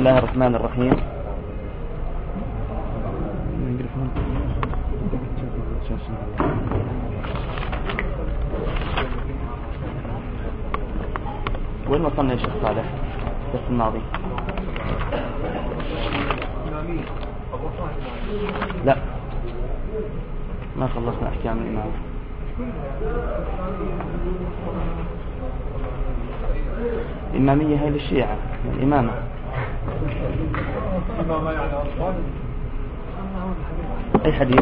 الله الرحمن الرحيم. وين وصلنا يا شيخ صالح؟ بس الماضي لا ما خلصنا أحكام الإمام. الإمامية هي للشيعة الإمامة. أي حديث؟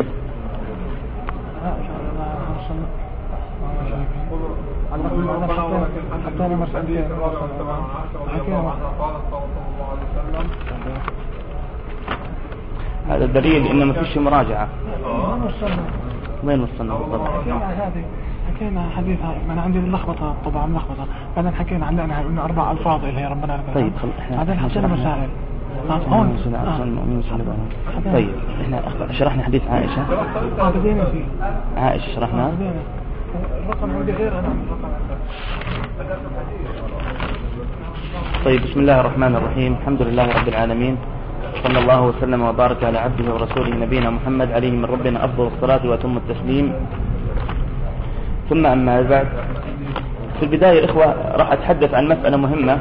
هذا الدليل إن ما فيش مراجعة. وين وصلنا بالضبط؟ حكينا حديثها من عندي اللخبطة طبعا ملخبطة. بعدين حكينا عندنا قلنا 4 ألفاظ اللي هي ربنا لك. طيب بعدين حكينا مسائل. طيب احنا شرحنا حديث عائشة. عائشة شرحنا. الرقم عندي غير أنا طيب بسم الله الرحمن الرحيم. الحمد لله رب العالمين، صلى الله وسلم وبارك على عبده ورسوله نبينا محمد عليه من ربنا أفضل الصلاة وأتم التسليم. ثم أما بعد، في البداية إخوة راح أتحدث عن مسألة مهمة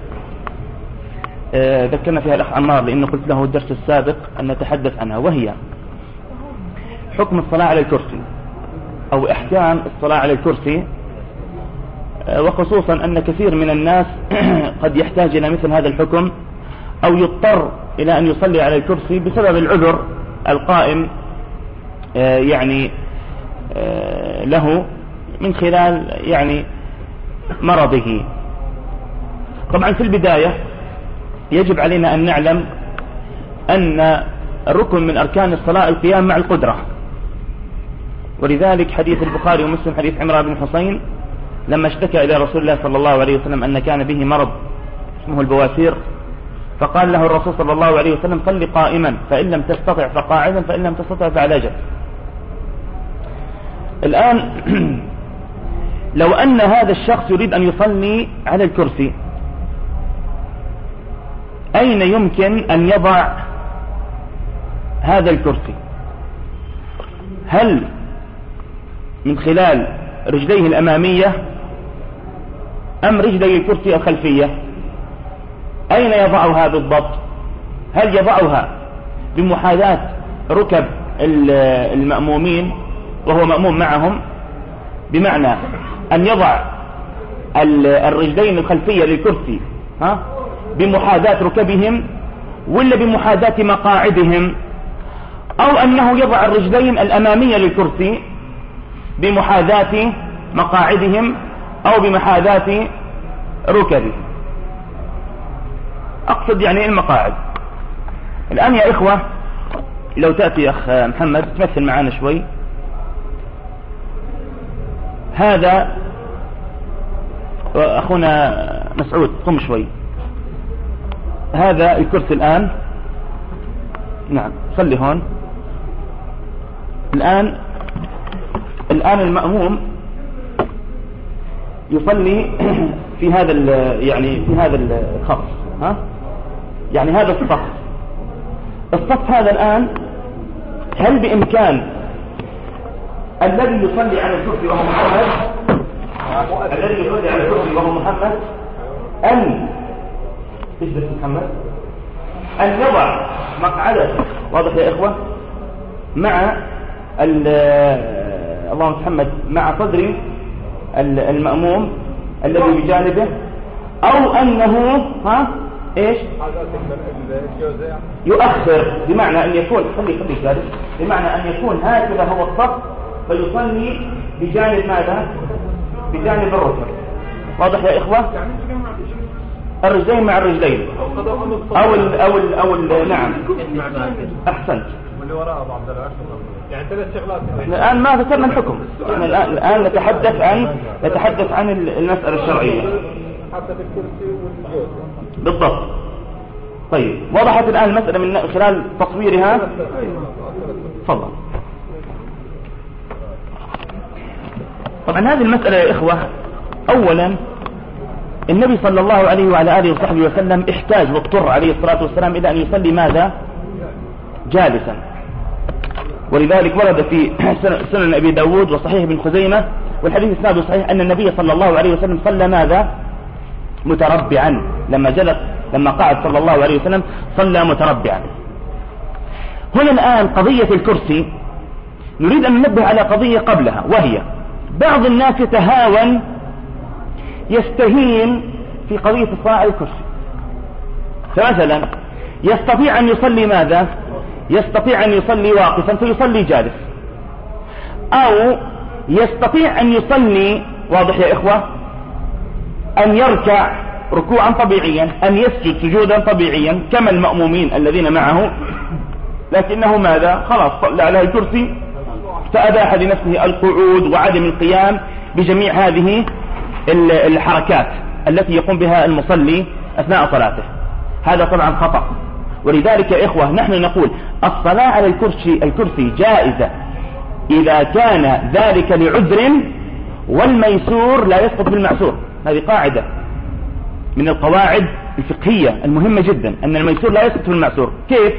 ذكرنا فيها الأخ عمار، لأنه قلت له الدرس السابق أن نتحدث عنها، وهي حكم الصلاة على الكرسي أو إحكام الصلاة على الكرسي، وخصوصا أن كثير من الناس قد يحتاج إلى مثل هذا الحكم أو يضطر إلى أن يصلي على الكرسي بسبب العذر القائم يعني له من خلال يعني مرضه. طبعا في البداية يجب علينا أن نعلم أن ركن من أركان الصلاة القيام مع القدرة، ولذلك حديث البخاري ومسلم حديث عمران بن حسين لما اشتكى إلى رسول الله صلى الله عليه وسلم أن كان به مرض اسمه البواسير، فقال له الرسول صلى الله عليه وسلم صل قائما، فإن لم تستطع فقاعدا، فإن لم تستطع فعلى جنب. الآن لو أن هذا الشخص يريد أن يصلي على الكرسي، أين يمكن أن يضع هذا الكرسي؟ هل من خلال رجليه الأمامية أم رجلي الكرسي الخلفية؟ أين يضعها بالضبط؟ هل يضعها بمحاذاة ركب المأمومين وهو مأموم معهم، بمعنى أن يضع الرجلين الخلفية للكرسي بمحاذاة ركبهم، ولا بمحاذاة مقاعدهم، أو أنه يضع الرجلين الأمامية للكرسي بمحاذاة مقاعدهم أو بمحاذاة ركبهم؟ أقصد يعني المقاعد. الآن يا إخوة لو تأتي أخ محمد تمثل معنا شوي، هذا أخونا مسعود قم شوي، هذا الكرسي الآن، نعم صلي هون. الآن المأموم يصلي في هذا يعني في هذا الخط، يعني هذا الصف هذا الآن، هل بإمكان الذي يصلي على الكرسي وهو محمد أن يضع مقعده، واضح يا إخوة، مع اللهم محمد مع صدر المأموم الذي بجانبه، أو أنه إيش يؤخر، بمعنى أن يكون خلي جالس، بمعنى أن يكون هكذا هو الصف فيصلي بجانب ماذا؟ بجانب الركب. واضح يا إخوة؟ الرجلين مع الرجلين أو نعم أحسنت. واللي وراء أبو عبد الله يعني 3 شغلات. الآن ما ذكرنا الحكم، الآن نتحدث عن المسألة الشرعية حتى في الكرسي والجوز بالضبط. طيب وضحت الآن المسألة من خلال تصويرها. تفضل. طبعا هذه المسألة يا إخوة، أولا النبي صلى الله عليه وعلى آله وصحبه وسلم احتاج واضطر عليه الصلاة والسلام إلى أن يصلي ماذا؟ جالسا. ولذلك ورد في سنن أبي داود وصحيح ابن خزيمة والحديث اسناده صحيح أن النبي صلى الله عليه وسلم صلى ماذا؟ متربعا. لما جلس لما قعد صلى الله عليه وسلم صلى متربعا. هنا الآن قضية الكرسي نريد أن ننبه على قضية قبلها، وهي بعض الناس يتهاون يستهين في قضية الصلاة على الكرسي. فمثلا يستطيع أن يصلي ماذا؟ يستطيع أن يصلي واقفا فيصلي جالس، أو يستطيع أن يصلي، واضح يا إخوة، أن يركع ركوعا طبيعيا، أن يسجد سجودا طبيعيا كما المأمومين الذين معه، لكنه ماذا؟ خلاص صلى على الكرسي فأباح لنفسه القعود وعدم القيام بجميع هذه الحركات التي يقوم بها المصلي أثناء صلاته. هذا طبعا خطأ. ولذلك يا إخوة نحن نقول الصلاة على الكرسي جائزة إذا كان ذلك لعذر، والميسور لا يسقط بالمعسور. هذه قاعدة من القواعد الفقهية المهمة جدا، أن الميسور لا يسقط بالمعسور. كيف؟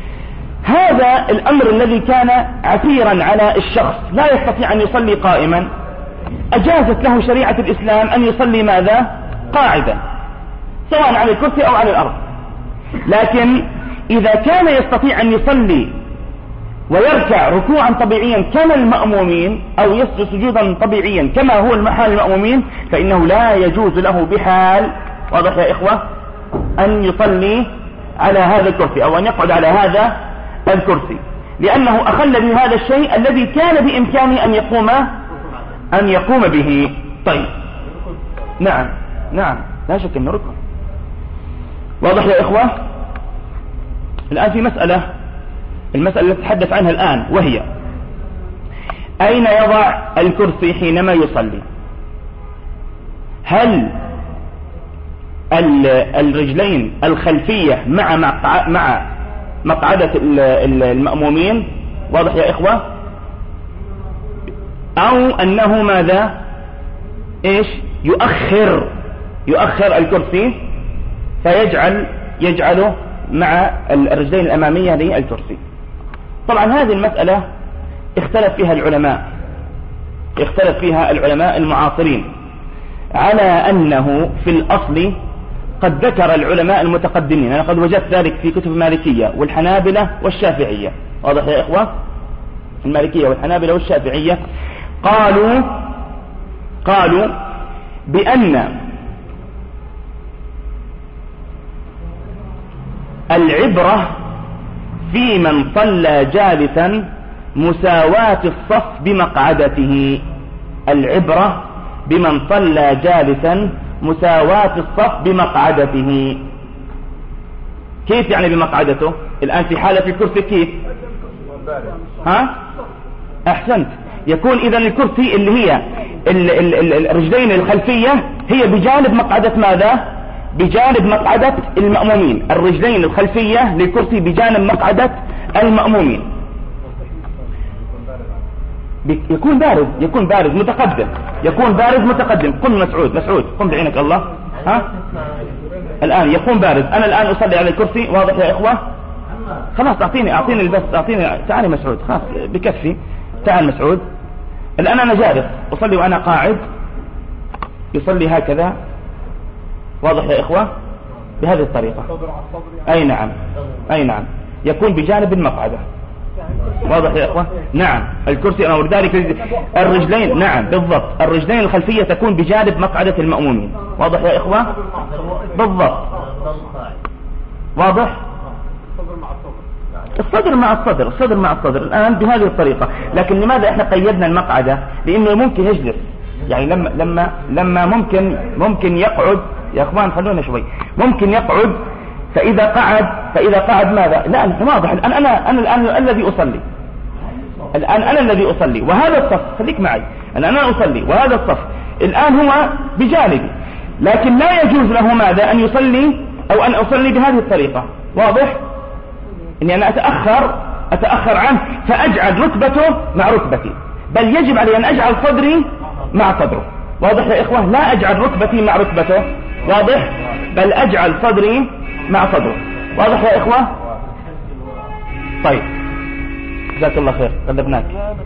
هذا الأمر الذي كان عسيرا على الشخص لا يستطيع أن يصلي قائما، أجازت له شريعة الإسلام أن يصلي ماذا؟ قاعدا، سواء على الكرسي أو على الأرض. لكن إذا كان يستطيع أن يصلي ويركع ركوعا طبيعيا كما المأمومين، أو يسجد سجودا طبيعيا كما هو المحال المأمومين، فإنه لا يجوز له بحال، واضح يا إخوة، أن يصلي على هذا الكرسي أو أن يقعد على هذا الكرسي، لأنه أخل بهذا الشيء الذي كان بإمكانه أن يقوم به. طيب، نعم لا شك أنه ركن. واضح يا إخوة؟ الآن في المسألة التي تحدث عنها الآن، وهي أين يضع الكرسي حينما يصلي؟ هل الرجلين الخلفية مع مقعدة المأمومين، واضح يا إخوة، أو أنه ماذا؟ إيش؟ يؤخر الكرسي يجعله مع الرجلين الأمامية للكرسي. طبعا هذه المسألة اختلف فيها العلماء المعاصرين، على أنه في الأصل قد ذكر العلماء المتقدمين، أنا قد وجدت ذلك في كتب المالكية والحنابلة والشافعية، واضح يا إخوة، المالكية والحنابلة والشافعية قالوا بأن العبرة في من صلى جالسا مساواة الصف بمقعدته. العبرة بمن صلى جالسا مساواة الصف بمقعدته. كيف يعني بمقعدته؟ الآن في حالة الكرسي كيف؟ أحسنت. يكون إذا الكرسي اللي هي الرجلين الخلفية هي بجانب مقعدة ماذا؟ بجانب مقعدة المأمومين. الرجلين الخلفية للكرسي بجانب مقعدة المأمومين. يكون بارز متقدم. قم مسعود قم بعينك الله. الآن يكون بارز. أنا الآن أصلي على الكرسي، واضح يا إخوة؟ خلاص أعطيني البس، تعالي مسعود، خلاص بكفي. تعال مسعود. الآن أنا جالس أصلي وأنا قاعد، يصلي هكذا، واضح يا إخوة؟ بهذه الطريقة. أي نعم يكون بجانب المقعدة، واضح يا إخوة؟ نعم الكرسي أمر ذلك الرجلين، نعم بالضبط، الرجلين الخلفية تكون بجانب مقعدة المأمومين، واضح يا إخوة؟ بالضبط، واضح؟ الصدر مع الصدر الآن بهذه الطريقة. لكن لماذا احنا قيدنا المقعدة؟ لأنه ممكن يجلس، يعني لما ممكن يقعد. يا اخوان خلونا شوي. ممكن يقعد، فإذا قعد ماذا؟ لا أنت واضح. أنا الآن الذي أصلي وهذا الصف، خليك معي، أنا أصلي وهذا الصف الآن هو بجانبي، لكن لا يجوز له ماذا؟ أن يصلي أو أن أصلي بهذه الطريقة، واضح؟ إني أنا أتأخر عنه فأجعل ركبته مع ركبتي، بل يجب علي أن أجعل صدري مع صدره، واضح يا إخوة؟ لا أجعل ركبتي مع ركبته، واضح؟ بل أجعل صدري مع صدره. واضح يا إخوة؟ طيب جزاك الله خير قدمناك.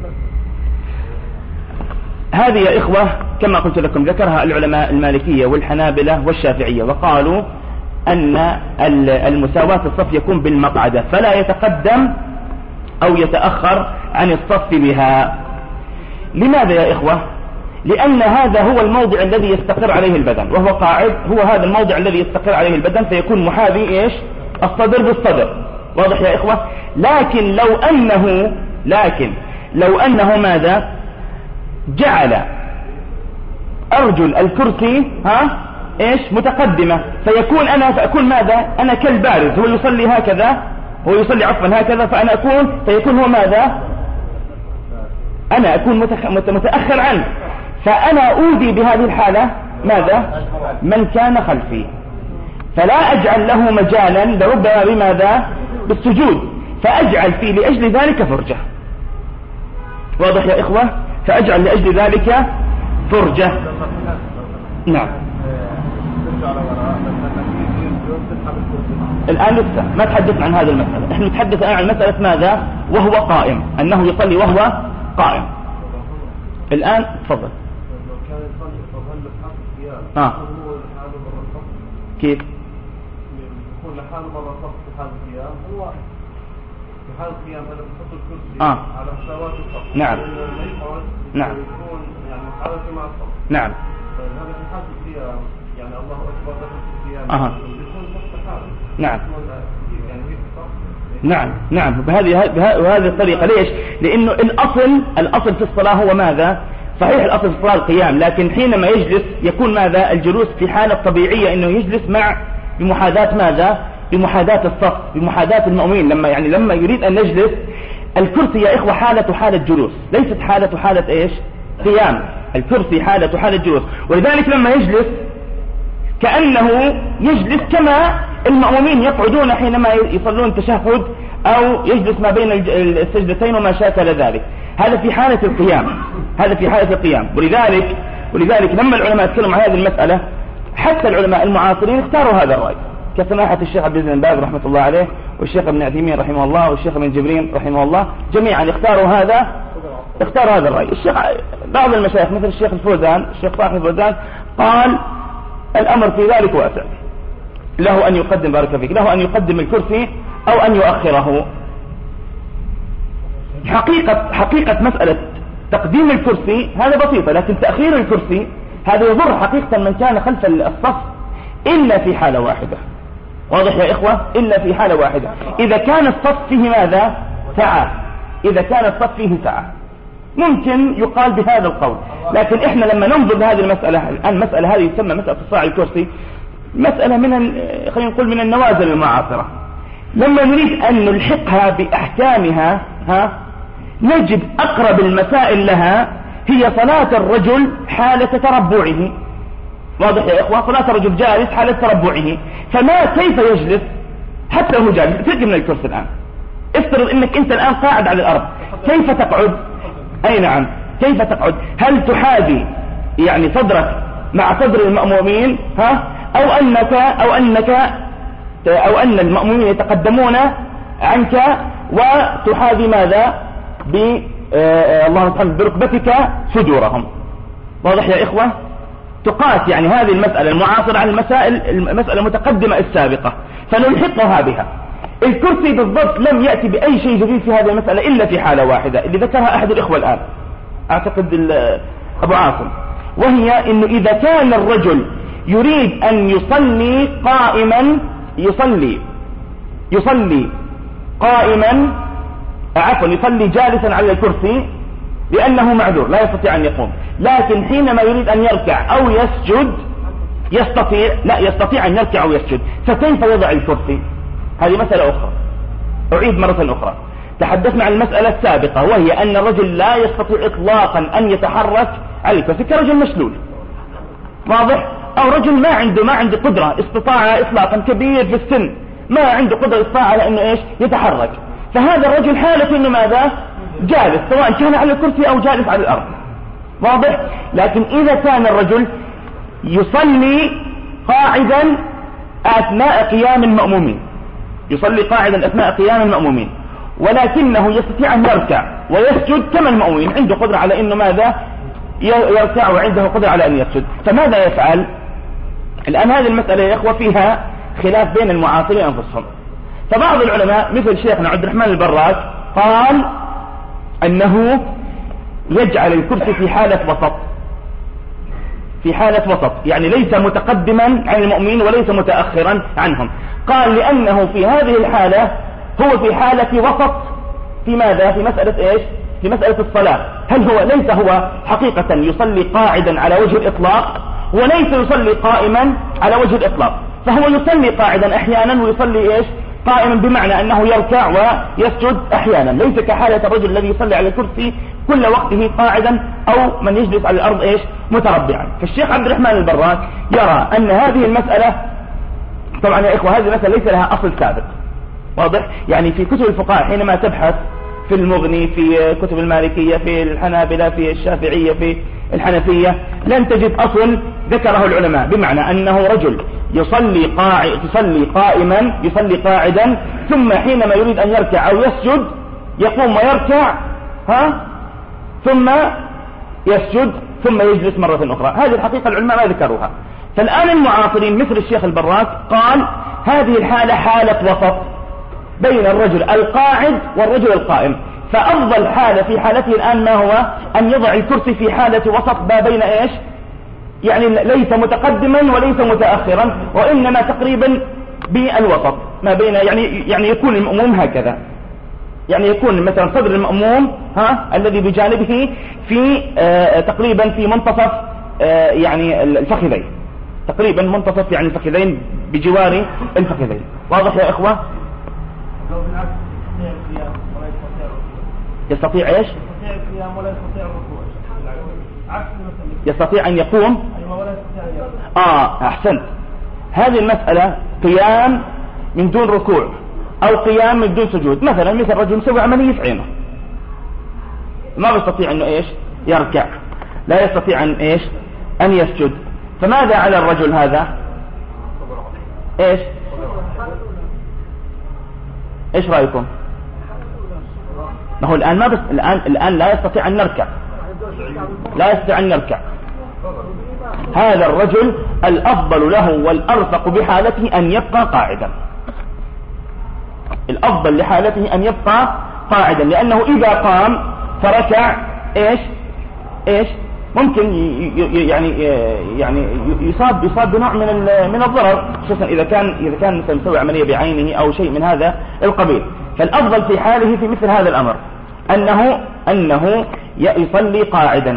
هذه يا إخوة كما قلت لكم ذكرها العلماء المالكية والحنابلة والشافعية، وقالوا أن المساواة في الصف يكون بالمقعدة، فلا يتقدم أو يتأخر عن الصف بها. لماذا يا إخوة؟ لأن هذا هو الموضع الذي يستقر عليه البدن، وهو قاعد، هو هذا الموضع الذي يستقر عليه البدن، فيكون محاذي إيش؟ الصدر بالصدر. واضح يا إخوة؟ لكن لو أنه ماذا؟ جعل أرجل الكرسي إيش؟ متقدمة، فأكون ماذا؟ أنا كالبارز، هو يصلي هكذا، هو يصلي عفوا هكذا، فيكون هو ماذا؟ أنا أكون متأخر عنه، فأنا أودي بهذه الحالة ماذا؟ من كان خلفي، فلا أجعل له مجالا لربما بماذا؟ بالسجود، فأجعل فيه لأجل ذلك فرجة. واضح يا إخوة؟ فأجعل لأجل ذلك فرجة. نعم. الآن لسه ما تحدثنا عن هذه المسألة، نحن نتحدث الآن عن مسألة ماذا؟ وهو قائم، أنه يصلي وهو قائم. الآن تفضل. كيف؟ يكون لحاله مرة صف في حال القيام، هو في حال القيام هذا بحط الكرسي على مساواة الصف. نعم. نعم. يكون يعني حالة مع الصف. نعم. هذا في حال القيام، يعني الله أكبر في القيام. يكون نفس حاله. نعم. نعم نعم بهذه الطريقة. ليش؟ لأنه الأصل في الصلاة هو ماذا؟ صحيح الأصل في الصلاة القيام، لكن حينما يجلس يكون ماذا؟ الجلوس في حالة طبيعية، إنه يجلس بمحاذاة ماذا؟ بمحاذاة الصف، بمحاذاة المؤمنين. لما يريد أن نجلس، الكرسي يا إخوة حالة جلوس، ليست حالة إيش؟ قيام. الكرسي حالة جلوس، ولذلك لما يجلس كأنه يجلس كما المأمومين يقعدون حينما يصلون تشهد، أو يجلس ما بين السجدتين وما شاكل ذلك. هذا في حالة القيام. ولذلك لما العلماء تكلموا عن هذه المسألة، حتى العلماء المعاصرين اختاروا هذا الرأي، كسماحة الشيخ عبد العزيز بن باز رحمة الله عليه، والشيخ ابن عثيمين رحمه الله، والشيخ ابن جبرين رحمه الله، جميعا اختاروا هذا الرأي. بعض المشايخ مثل الشيخ صاحب الفوزان قال الأمر في ذلك واسع، له أن يقدم، بارك فيك، له أن يقدم الكرسي أو أن يؤخره. حقيقة مسألة تقديم الكرسي هذا بسيطة، لكن تأخير الكرسي هذا يضر حقيقة من كان خلف الصف إلا في حالة واحدة. واضح يا إخوة؟ إلا في حالة واحدة، إذا كان الصف فيه ماذا؟ سعة، ممكن يقال بهذا القول. لكن إحنا لما ننظر لهذه المسألة، المسألة هذه تسمى مسألة صاع الكرسي، مسألة خلينا نقول من النوازل المعاصرة. لما نريد أن نلحقها بأحكامها نجد أقرب المسائل لها هي صلاة الرجل حالة تربعه. واضح يا إخوة؟ صلاة الرجل جالس حالة تربعه، كيف يجلس حتى هو جالس؟ تجي من الكرسي الآن، افترض انك انت الآن قاعد على الأرض، كيف تقعد؟ أي نعم، كيف تقعد؟ هل تحاذي يعني صدرك مع صدر المأمومين أو أن المأمومين يتقدمون عنك وتحاذي ماذا؟ الله سبحانه بركبتك صدورهم. واضح يا إخوة؟ تقاس يعني هذه المسألة المعاصرة عن المسألة المتقدمة السابقة، فنلحقها بها. الكرسي بالضبط لم يأتي بأي شيء جديد في هذه المسألة إلا في حالة واحدة اللي ذكرها أحد الإخوة الآن، أعتقد أبو عاصم، وهي إنه إذا كان الرجل يريد أن يصلي قائما، يصلي جالسا على الكرسي لأنه معذور لا يستطيع أن يقوم، لكن حينما يريد أن يركع أو يسجد يستطيع أن يركع أو يسجد، فكيف يضع الكرسي؟ هذه مسألة أخرى. أعيد مرة أخرى، تحدثنا عن المسألة السابقة، وهي أن الرجل لا يستطيع إطلاقا أن يتحرك على الكرسي كرجل مشلول، واضح؟ أو رجل ما عنده قدرة استطاعة إطلاقا، كبير في السن، ما عنده قدرة استطاعة على أنه يتحرك، فهذا الرجل حالة أنه ماذا؟ جالس، سواء كان على الكرسي أو جالس على الأرض، واضح؟ لكن إذا كان الرجل يصلي قاعدا أثناء قيام المأمومين، يصلي قاعدا أثناء قيام المأمومين، ولكنه يستطيع أن يركع ويسجد كما المأمومين، عنده قدرة على أنه ماذا يركع وعنده قدرة على أن يسجد، فماذا يفعل؟ الآن هذه المسألة يا إخوة فيها خلاف بين المعاصرين أنفسهم. فبعض العلماء مثل شيخنا عبد الرحمن البراك قال أنه يجعل الكرسي في حالة وسط، في حالة وسط، يعني ليس متقدما عن المؤمنين وليس متأخرا عنهم. قال لأنه في هذه الحالة هو في حالة وسط في ماذا؟ في مسألة إيش؟ في مسألة الصلاة. هل هو ليس هو حقيقة يصلي قاعدا على وجه الإطلاق، وليس يصلي قائما على وجه الإطلاق، فهو يصلي قاعدا أحيانا ويصلي إيش؟ قائما، بمعنى أنه يركع ويسجد أحيانا، ليس كحالة الرجل الذي يصلي على الكرسي كل وقته قاعدا أو من يجلس على الأرض إيش؟ متربعا. فالشيخ عبد الرحمن البراك يرى أن هذه المسألة، طبعا يا إخوة هذه المسألة ليس لها أصل سابق، واضح؟ يعني في كتب الفقهاء حينما تبحث في المغني، في كتب المالكية، في الحنابلة، في الشافعية، في الحنفية، لن تجد أصل ذكره العلماء، بمعنى أنه رجل يصلي قائما، يصلي قاعدا، ثم حينما يريد أن يركع أو يسجد يقوم ويركع ثم يسجد ثم يجلس مرة أخرى. هذه الحقيقة العلماء ما ذكروها. فالآن المعاصرين مثل الشيخ البراك قال هذه الحالة حالة وسط بين الرجل القاعد والرجل القائم، فأفضل حالة في حالته الآن ما هو؟ أن يضع الكرسي في حالة وسط ما بين إيش؟ يعني ليس متقدما وليس متأخرا، وإنما تقريبا بالوسط ما بين، يعني يكون المأموم هكذا، يعني يكون مثلا صدر المأموم الذي بجانبه في تقريبا في منتصف يعني الفخذين، تقريبا منتصف يعني الفخذين بجوار الفخذين. واضح يا إخوة؟ يستطيع ايش؟ يستطيع القيام ولا يستطيع الركوع، عكس يستطيع ان يقوم ولا يستطيع احسنت. هذه المسألة قيام من دون ركوع او قيام من دون سجود، مثلا مثل رجل مسوي عملية في عينه ما بيستطيع انه ايش؟ يركع، لا يستطيع ان ايش؟ ان يسجد، فماذا على الرجل هذا؟ ايش؟ ايش رأيكم؟ ما هو الآن الآن لا يستطيع أن نركع، لا يستطيع أن نركع. هذا الرجل الأفضل له والأرفق بحالته أن يبقى قاعدا، الأفضل لحالته أن يبقى قاعدا، لأنه إذا قام فركع إيش ممكن يعني يصاب بنوع من الضرر، خصوصا إذا كان مثلا مسوي عملية بعينه أو شيء من هذا القبيل. فالأفضل في حاله في مثل هذا الأمر أنه يصلي قاعدا،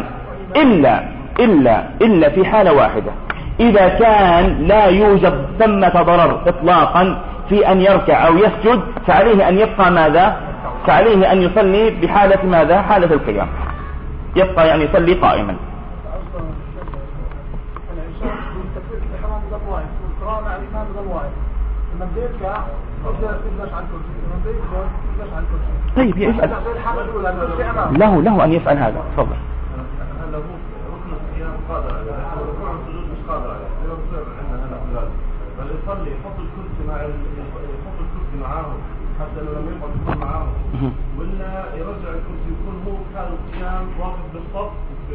إلا في حالة واحدة، إذا كان لا يوجد ثمة ضرر إطلاقا في أن يركع أو يسجد، فعليه أن يبقى ماذا؟ فعليه أن يصلي بحالة ماذا؟ حالة القيام، يبقى يعني يصلي قائما. طيب يفعل، له أن يفعل هذا. تفضل. يصلي يحط الكرسي معاه حتى لو لم يقعد معاه، ولا يرجع الكرسي يكون هو كان القيام واقف بالصف.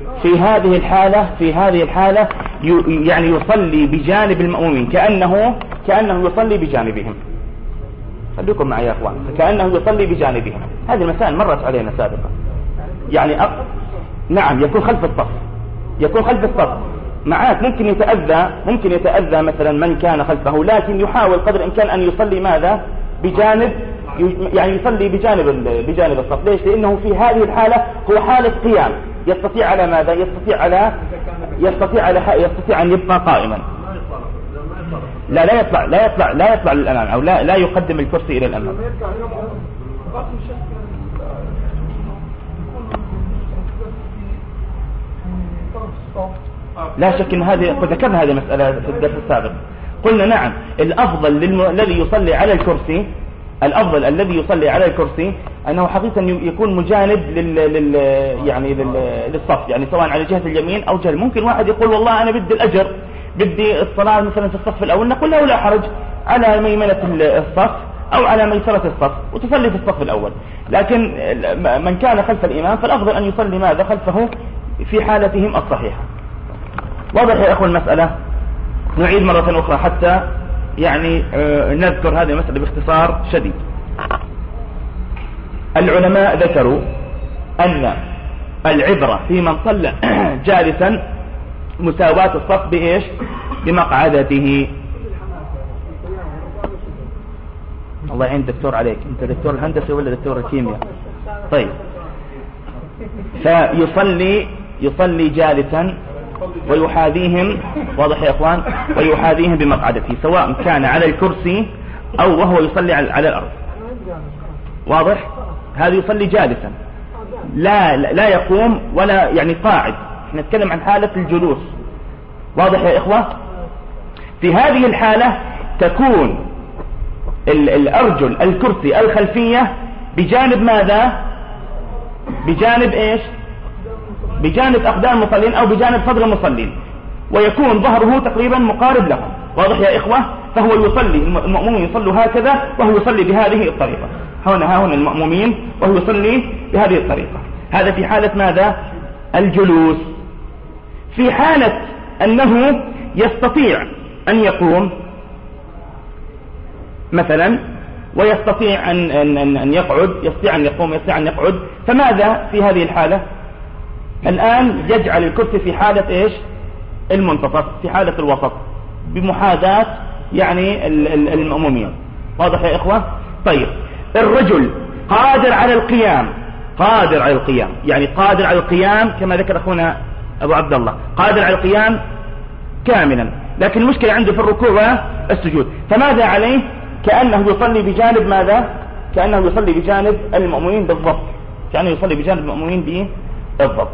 في هذه الحالة يعني يصلي بجانب المأمومين، كأنه يصلي بجانبهم. خليكم معي يا اخوان، كأنه يصلي بجانبهم. هذه المسائل مرت علينا سابقا، يعني نعم يكون خلف الصف معاك. ممكن يتأذى مثلا من كان خلفه، لكن يحاول قدر الإمكان أن يصلي ماذا؟ بجانب، يعني يصلي بجانب الصف. ليش؟ لأنه في هذه الحالة هو حالة قيام، يستطيع على ماذا؟ يستطيع أن يبقى قائما. لا يطلع للأمام، أو لا يقدم الكرسي إلى الأمام. لا شك أن ذكرنا هذه المسألة في الدرس السابق. قلنا نعم الأفضل الذي يصلي على الكرسي أنه حقيقة يكون مجانب للصف، يعني سواء على جهة اليمين أو جهة. ممكن واحد يقول والله أنا بدي الأجر بدي الصلاة مثلا في الصف الأول، نقول له لا حرج، على ميمنة الصف أو على ميسرة الصف وتصلي في الصف الأول. لكن من كان خلف الإمام فالأفضل أن يصلي ماذا خلفه في حالتهم الصحيحة. واضح يا أخوة المسألة؟ نعيد مرة أخرى حتى يعني نذكر هذه المسألة باختصار شديد. العلماء ذكروا أن العبرة في من صلى جالسا مساواة الصف بإيش؟ بمقعدته. الله يعين دكتور عليك، أنت دكتور الهندسة ولا دكتور الكيمياء؟ طيب، يصلي جالسا ويحاذيهم، واضح يا اخوان، ويحاذيهم بمقعدته سواء كان على الكرسي او وهو يصلي على الارض. واضح؟ هذا يصلي جالسا لا يقوم ولا يعني قاعد، نتكلم عن حالة الجلوس. واضح يا اخوة؟ في هذه الحالة تكون الارجل الكرسي الخلفية بجانب ماذا؟ بجانب ايش؟ بجانب أقدام المصلين أو بجانب صدر المصلين، ويكون ظهره تقريبا مقارب لهم. واضح يا إخوة؟ فهو يصلي، المأمومين يصلوا هكذا وهو يصلي بهذه الطريقة. هنا المأمومين وهو يصلي بهذه الطريقة. هذا في حالة ماذا؟ الجلوس. في حالة أنه يستطيع أن يقوم مثلا ويستطيع أن يقعد، يستطيع أن يقوم، يستطيع أن يقعد، فماذا في هذه الحالة؟ الآن يجعل الكرسي في حالة إيش؟ المنتصف، في حالة الوسط، بمحاذاة يعني المأمومين. واضح يا إخوة؟ طيب، الرجل قادر على القيام، يعني قادر على القيام كما ذكر أخونا أبو عبد الله، قادر على القيام كاملا، لكن المشكلة عنده في الركوع والسجود. فماذا عليه؟ كأنه يصلي بجانب ماذا؟ كأنه يصلي بجانب المأمومين بالضبط، كأنه يصلي بجانب المأمومين بالضبط.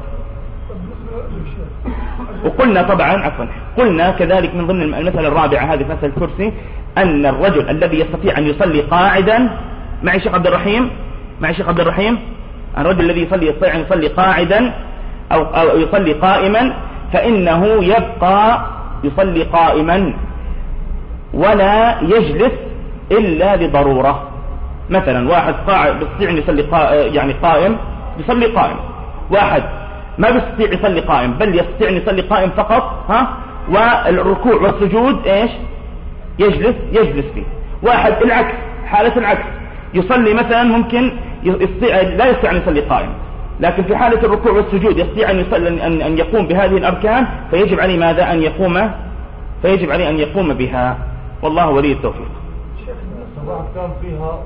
وقلنا طبعا قلنا كذلك من ضمن المسألة الرابعة هذه في مسألة الكرسي أن الرجل الذي يستطيع أن يصلي قاعدا، معي شيخ عبد الرحيم، الرجل الذي يستطيع أن يصلي قاعدا أو يصلي قائما، فإنه يبقى يصلي قائما ولا يجلس إلا لضرورة. مثلا واحد قاعد يستطيع أن يصلي يعني قائم، يصلي قائم. واحد ما بيستطيع يصلي قائم، بل يستطيع أن يصلي قائم فقط، والركوع والسجود إيش؟ يجلس فيه. واحد العكس، حالة العكس، يصلي مثلا ممكن لا يستطيع أن يصلي قائم، لكن في حالة الركوع والسجود يستطيع أن يقوم بهذه الأركان، فيجب عليه ماذا؟ فيجب عليه أن يقوم بها. والله ولي التوفيق. كان فيها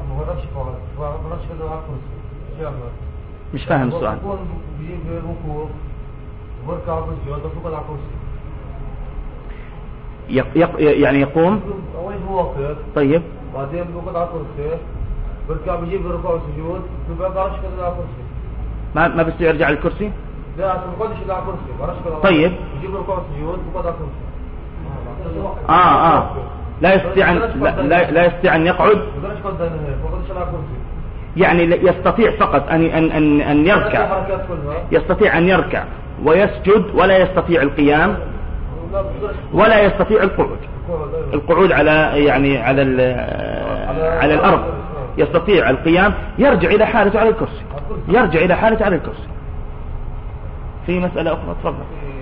مش فاهم السؤال. يعني يقوم طيب بعدين بيقعد على الكرسي، بركع بيجيب الركوع والسجود، ما بيعرفش كده على الكرسي، ما بيستطيع يرجع للكرسي. لا ما بيقعدش على الكرسي، ما بيعرفش كده. طيب بيجيب الركوع والسجود بيقعد على الكرسي. لا يستطيع أن يقعد، يعني يستطيع فقط أن يركع، يستطيع أن يركع ويسجد، ولا يستطيع القيام ولا يستطيع القعود على يعني على الأرض. يستطيع القيام، يرجع إلى حالته على الكرسي. في مسألة أخرى تفضل.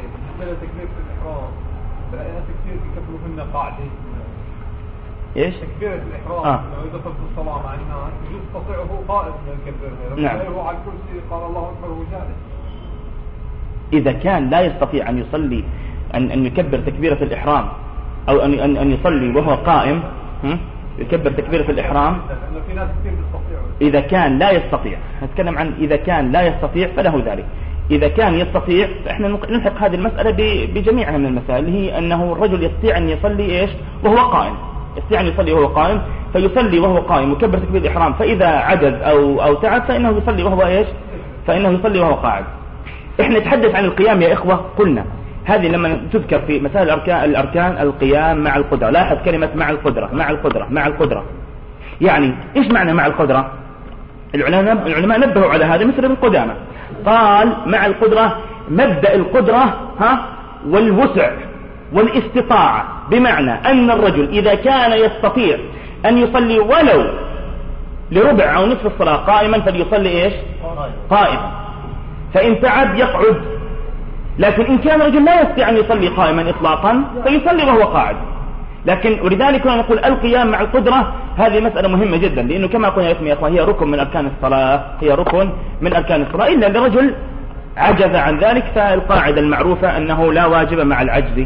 بلاقيها كثير بيكبروا هن قاعدة. ايش؟ تكبيرة الإحرام لو يدخل في الصلاة مع الناس يستطيع هو قائم يكبرها. نعم. هو على الكرسي قال الله أكبر وجالس. إذا كان لا يستطيع أن يصلي أن يكبر تكبيرة الإحرام، أو أن يصلي وهو قائم، يكبر تكبيرة الإحرام. في ناس كثير بيستطيعوا. إذا كان لا يستطيع، نتكلم عن إذا كان لا يستطيع فله ذلك. إذا كان يستطيع فإحنا نلحق هذه المسألة بجميعها من المسائل، هي أنه الرجل يستطيع أن يصلي إيش وهو قائم، يستطيع أن يصلي وهو قائم، فيصلي وهو قائم وكبر تكبير الإحرام، فإذا عجز أو تعب فإنه يصلي وهو إيش؟ فإنه يصلي وهو قاعد. إحنا نتحدث عن القيام يا إخوة، قلنا هذه لما تذكر في مسائل الأركان القيام مع القدرة. لاحظ كلمة مع القدرة، يعني إيش معنى مع القدرة؟ العلماء نبهوا على هذا، مثل ابن قدامة قال مع القدرة مبدأ القدرة والوسع، والاستطاعة، بمعنى أن الرجل إذا كان يستطيع أن يصلي ولو لربع أو نصف الصلاة قائما فليصلي إيش؟ قائما. فإن تعب يقعد. لكن إن كان الرجل لا يستطيع أن يصلي قائما إطلاقا فيصلي وهو قاعد. لكن ولذلك نقول القيام مع القدرة هذه مسألة مهمة جدا، لأنه كما قلنا يا أخوة هي ركن من أركان الصلاة، هي ركن من أركان الصلاة، إلا لرجل عجز عن ذلك فالقاعدة المعروفة أنه لا واجب مع العجز.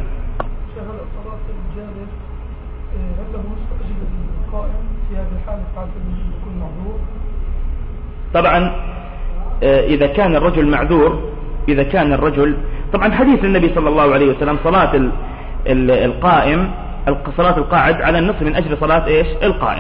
طبعا إذا كان الرجل معذور، إذا كان الرجل طبعا حديث النبي صلى الله عليه وسلم صلاة القائم، صلاة القاعد على النصف من أجل صلاة إيش؟ القائم.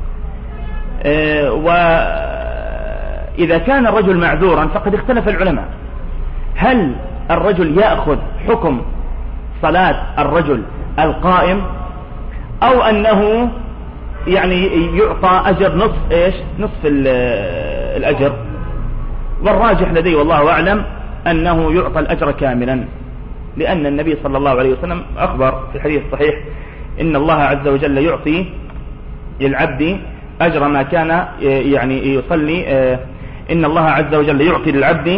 وإذا كان الرجل معذورا فقد اختلف العلماء، هل الرجل يأخذ حكم صلاة الرجل القائم أو أنه يعني يعطى أجر نصف إيش؟ نصف الأجر. والراجح لدي والله أعلم أنه يعطى الأجر كاملا، لأن النبي صلى الله عليه وسلم أخبر في الحديث الصحيح إن الله عز وجل يعطي للعبد أجر ما كان يعني يصلي. إن الله عز وجل يعطي للعبد،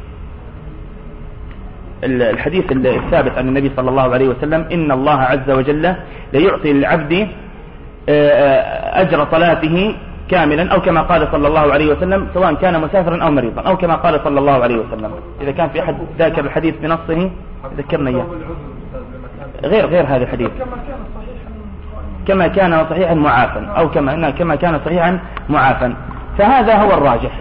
الحديث الثابت عن النبي صلى الله عليه وسلم إن الله عز وجل ليعطي للعبد أجر صلاته كاملا، أو كما قال صلى الله عليه وسلم سواء كان مسافرا أو مريضا، أو كما قال صلى الله عليه وسلم. إذا كان في أحد ذاكر الحديث بنصه ذكرنا إياه. غير هذا الحديث كما كان صحيحا معافا، أو كما كان صحيحا معافا، فهذا هو الراجح.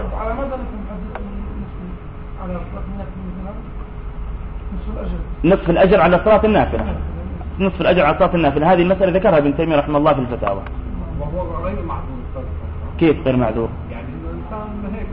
نصف الأجر على صلاة النافلة، نصف الأجر على صلاة النافلة، هذه المسألة ذكرها ابن تيمية رحمه الله في الفتاوى. وهو غير معذور. كيف غير معذور؟ يعني الإنسان هيك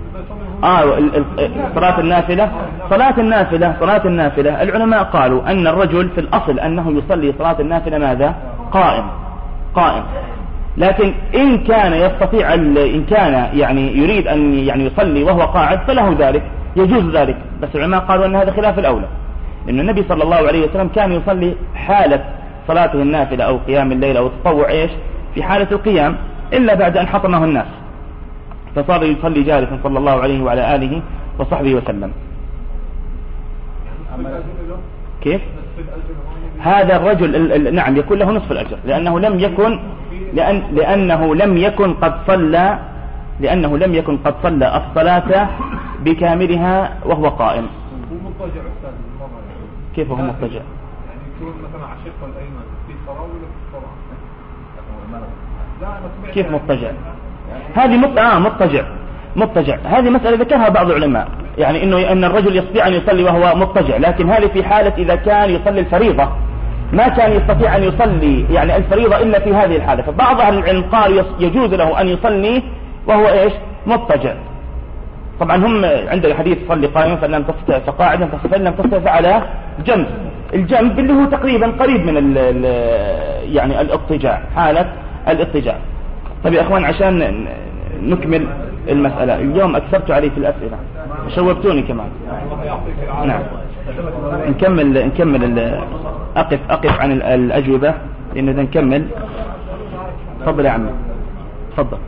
صلاة النافلة العلماء قالوا أن الرجل في الأصل أنه يصلي صلاة النافلة ماذا؟ قائم. لكن إن كان يستطيع، إن كان يعني يريد أن يعني يصلي وهو قاعد فله ذلك، يجوز ذلك. بس العلماء قالوا أن هذا خلاف الأولى، إن النبي صلى الله عليه وسلم كان يصلي حالة صلاته النافلة أو قيام الليل أو التطوع إيش؟ في حالة القيام، إلا بعد أن حطمه الناس فصار يصلي جالسا صلى الله عليه وعلى آله وصحبه وسلم. كيف؟ هذا الرجل نعم يكون له نصف الأجر، لأنه لم يكن قد صلى الصلاة بكاملها وهو قائم. كيف هو مضطجع؟ يعني يكون مثلا على الشق الأيمن في الصلاة ولا في الصلاة؟ كيف مضطجع؟ هذه مضطجع. هذه مسألة ذكرها بعض العلماء، يعني إنه أن الرجل يستطيع أن يصلي وهو مضطجع، لكن هذه في حالة إذا كان يصلي الفريضة، ما كان يستطيع أن يصلي يعني الفريضة إلا في هذه الحالة. فبعض أهل العلم قال يجوز له أن يصلي وهو إيش؟ مضطجع. طبعا هم عند الحديث صلي قائما فإن لم تستطع فقاعدا فإن لم تستطع فعلى جنب. الجنب اللي هو تقريبا قريب من يعني الاضطجاع، حالة الاضطجاع. طيب يا أخوان عشان نكمل المسألة، اليوم أكثرت علي في الأسئلة، شوبتوني كمان. نعم نكمل أقف عن الأجوبة لأنه إذا نكمل. تفضل يا عمي تفضل.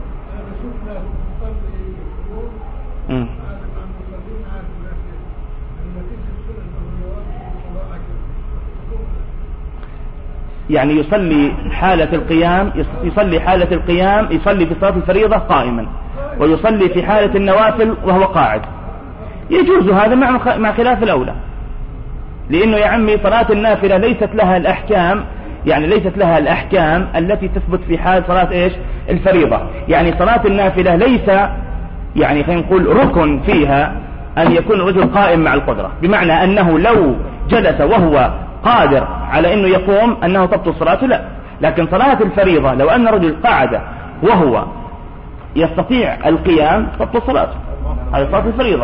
يعني يصلي حالة القيام، يصلي في صلاة الفريضة قائما، ويصلي في حالة النوافل وهو قاعد. يجوز هذا مع خلاف الأولى، لأنه يا عمي صلاة النافلة ليست لها الأحكام التي تثبت في حال صلاة إيش؟ الفريضة. يعني صلاة النافلة ليس يعني خلينا نقول ركن فيها أن يكون الرجل قائم مع القدرة، بمعنى أنه لو جلس وهو قادر على أنه يقوم أنه تبطل صلاته، لا. لكن صلاة الفريضة لو أن الرجل قعد وهو يستطيع القيام تبطل صلاته، هذه صلاة الفريضة.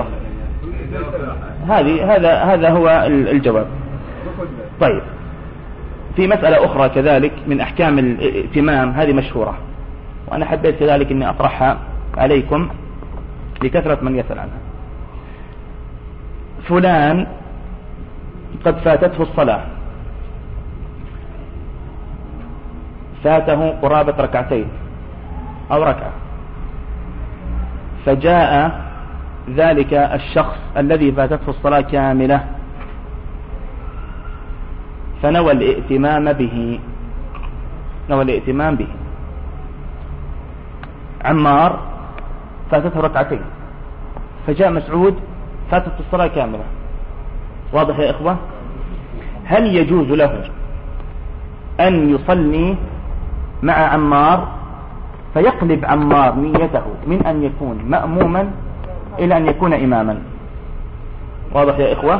هذا هو الجواب. طيب في مسألة أخرى كذلك من أحكام الائتمام، هذه مشهورة وأنا حبيت كذلك أني أطرحها عليكم لكثرة من يسأل عنها. فلان قد فاتته الصلاة فاته قرابة ركعتين أو ركعة، فجاء ذلك الشخص الذي فاتته الصلاة كاملة فنوى الائتمام به. عمار فاتته ركعتين، فجاء مسعود فاتته الصلاة كاملة. واضح يا إخوة؟ هل يجوز له أن يصلي مع عمار فيقلب عمار نيته من أن يكون مأموما إلى أن يكون إماما؟ واضح يا إخوة؟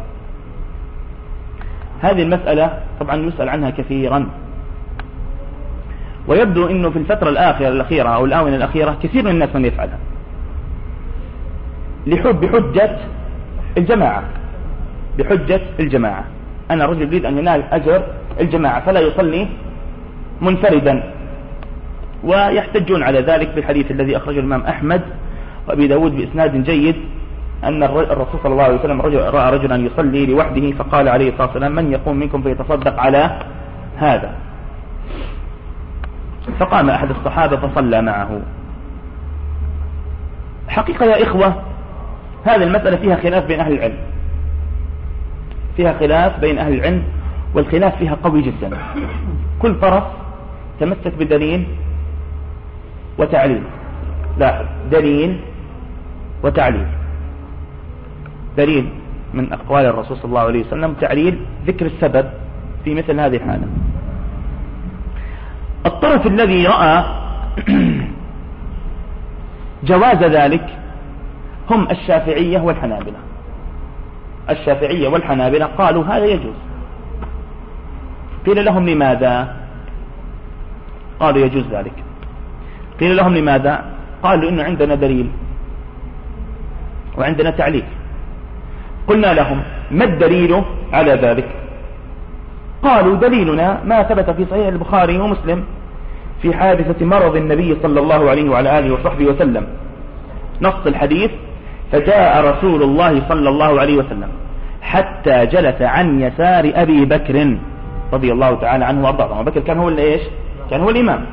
هذه المسألة طبعا يسأل عنها كثيرا، ويبدو أنه في الفترة الأخيرة أو الآونة الأخيرة كثير من الناس من يفعلها بحجة الجماعة. أنا رجل يريد أن ينال أجر الجماعة فلا يصلي منفردا، ويحتجون على ذلك بالحديث الذي أخرجه الإمام أحمد وأبي داود بإسناد جيد أن الرسول صلى الله عليه وسلم رأى رجلا يصلي لوحده فقال عليه الصلاة والسلام: من يقوم منكم فيتصدق على هذا؟ فقام أحد الصحابة فصلى معه. حقيقة يا إخوة هذه المسألة فيها خلاف بين أهل العلم، والخلاف فيها قوي جدا. كل طرف تمسك بدليل وتعليل. لاحظ، دليل وتعليل، دليل من أقوال الرسول صلى الله عليه وسلم، تعليل ذكر السبب في مثل هذه الحالة. الطرف الذي رأى جواز ذلك هم الشافعية والحنابلة قالوا هذا يجوز. قيل لهم لماذا؟ قالوا يجوز ذلك. قيل لهم لماذا؟ قالوا إنه عندنا دليل وعندنا تعليل. قلنا لهم ما الدليل على ذلك؟ قالوا دليلنا ما ثبت في صحيح البخاري ومسلم في حادثة مرض النبي صلى الله عليه وعلى آله وصحبه وسلم. نص الحديث: فجاء رسول الله صلى الله عليه وسلم حتى جلس عن يسار أبي بكر رضي الله تعالى عنه وأرضاه. أبو بكر كان هو إيش؟ كان هو الإمام.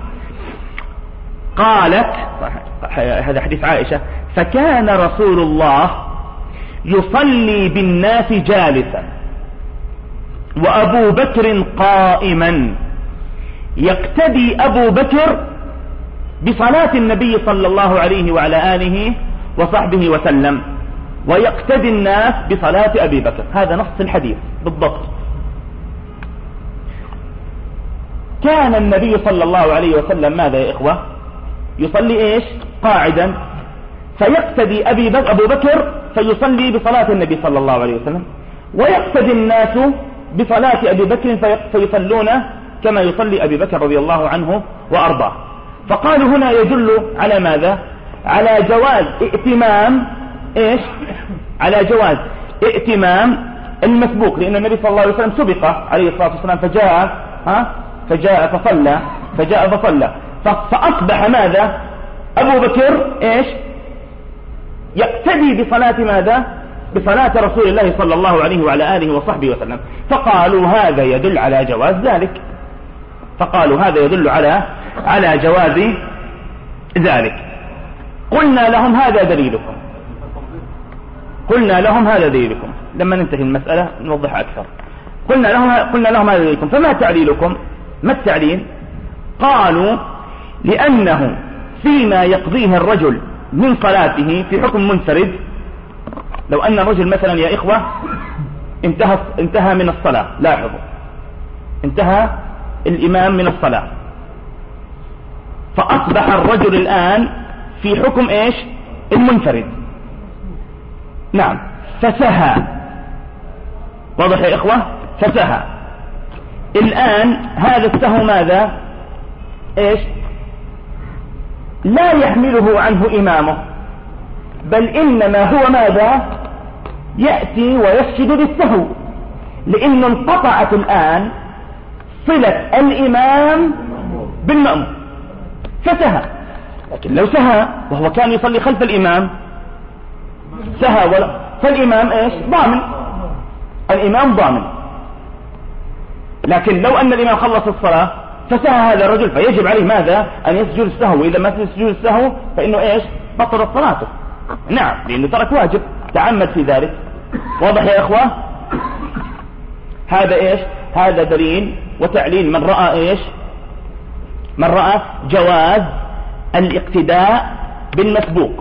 قالت، هذا حديث عائشة: فكان رسول الله يصلي بالناس جالسا وأبو بكر قائما، يقتدي أبو بكر بصلاة النبي صلى الله عليه وعلى آله وصحبه وسلم، ويقتدي الناس بصلاة أبي بكر. هذا نص الحديث بالضبط. كان النبي صلى الله عليه وسلم ماذا يا إخوة؟ يصلي إيش؟ قاعدا، فيقتدي أبو بكر فيصلي بصلاة النبي صلى الله عليه وسلم، ويقتدي الناس بصلاة أبي بكر فيصلون كما يصلي أبي بكر رضي الله عنه وأرضاه. فقالوا هنا يدل على ماذا؟ على جواز ائتمام إيش؟ على جواز ائتمام المسبوق، لأن النبي صلى الله عليه وسلم سبق عليه الصلاة والسلام فجاء فصلى فأصبح ماذا؟ أبو بكر إيش؟ يقتدي بصلاة ماذا؟ بصلاة رسول الله صلى الله عليه وعلى آله وصحبه وسلم. فقالوا هذا يدل على جواز ذلك، على جواز ذلك. قلنا لهم هذا دليلكم. لما ننتهي المسألة نوضح أكثر. قلنا لهم هذا دليلكم. فما تعليلكم؟ ما التعليل؟ قالوا لأنه فيما يقضيه الرجل من صلاته في حكم منفرد. لو أن الرجل مثلا يا إخوة انتهى من الصلاة، لاحظوا، انتهى الإمام من الصلاة، فأصبح الرجل الآن في حكم إيش؟ المنفرد. نعم، فسهى. واضح يا إخوة؟ فسهى. الآن هذا السهو ماذا؟ إيش؟ لا يحمله عنه إمامه، بل إنما هو ماذا؟ يأتي ويسجد بالسهو، لأنه انقطعت الآن صلة الإمام بالمأموم، فسهى. لكن لو سهى وهو كان يصلي خلف الإمام سهى فالإمام إيش؟ ضامن، الإمام ضامن. لكن لو أن الإمام خلص الصلاة فسهى هذا الرجل فيجب عليه ماذا؟ أن يسجد السهو، وإذا ما سجد السهو فإنه إيش؟ بطلت صلاته. نعم، لأنه ترك واجب، تعمد في ذلك. واضح يا إخوة؟ هذا إيش؟ هذا دليل وتعليل من رأى إيش؟ من رأى جواز الاقتداء بالمسبوق،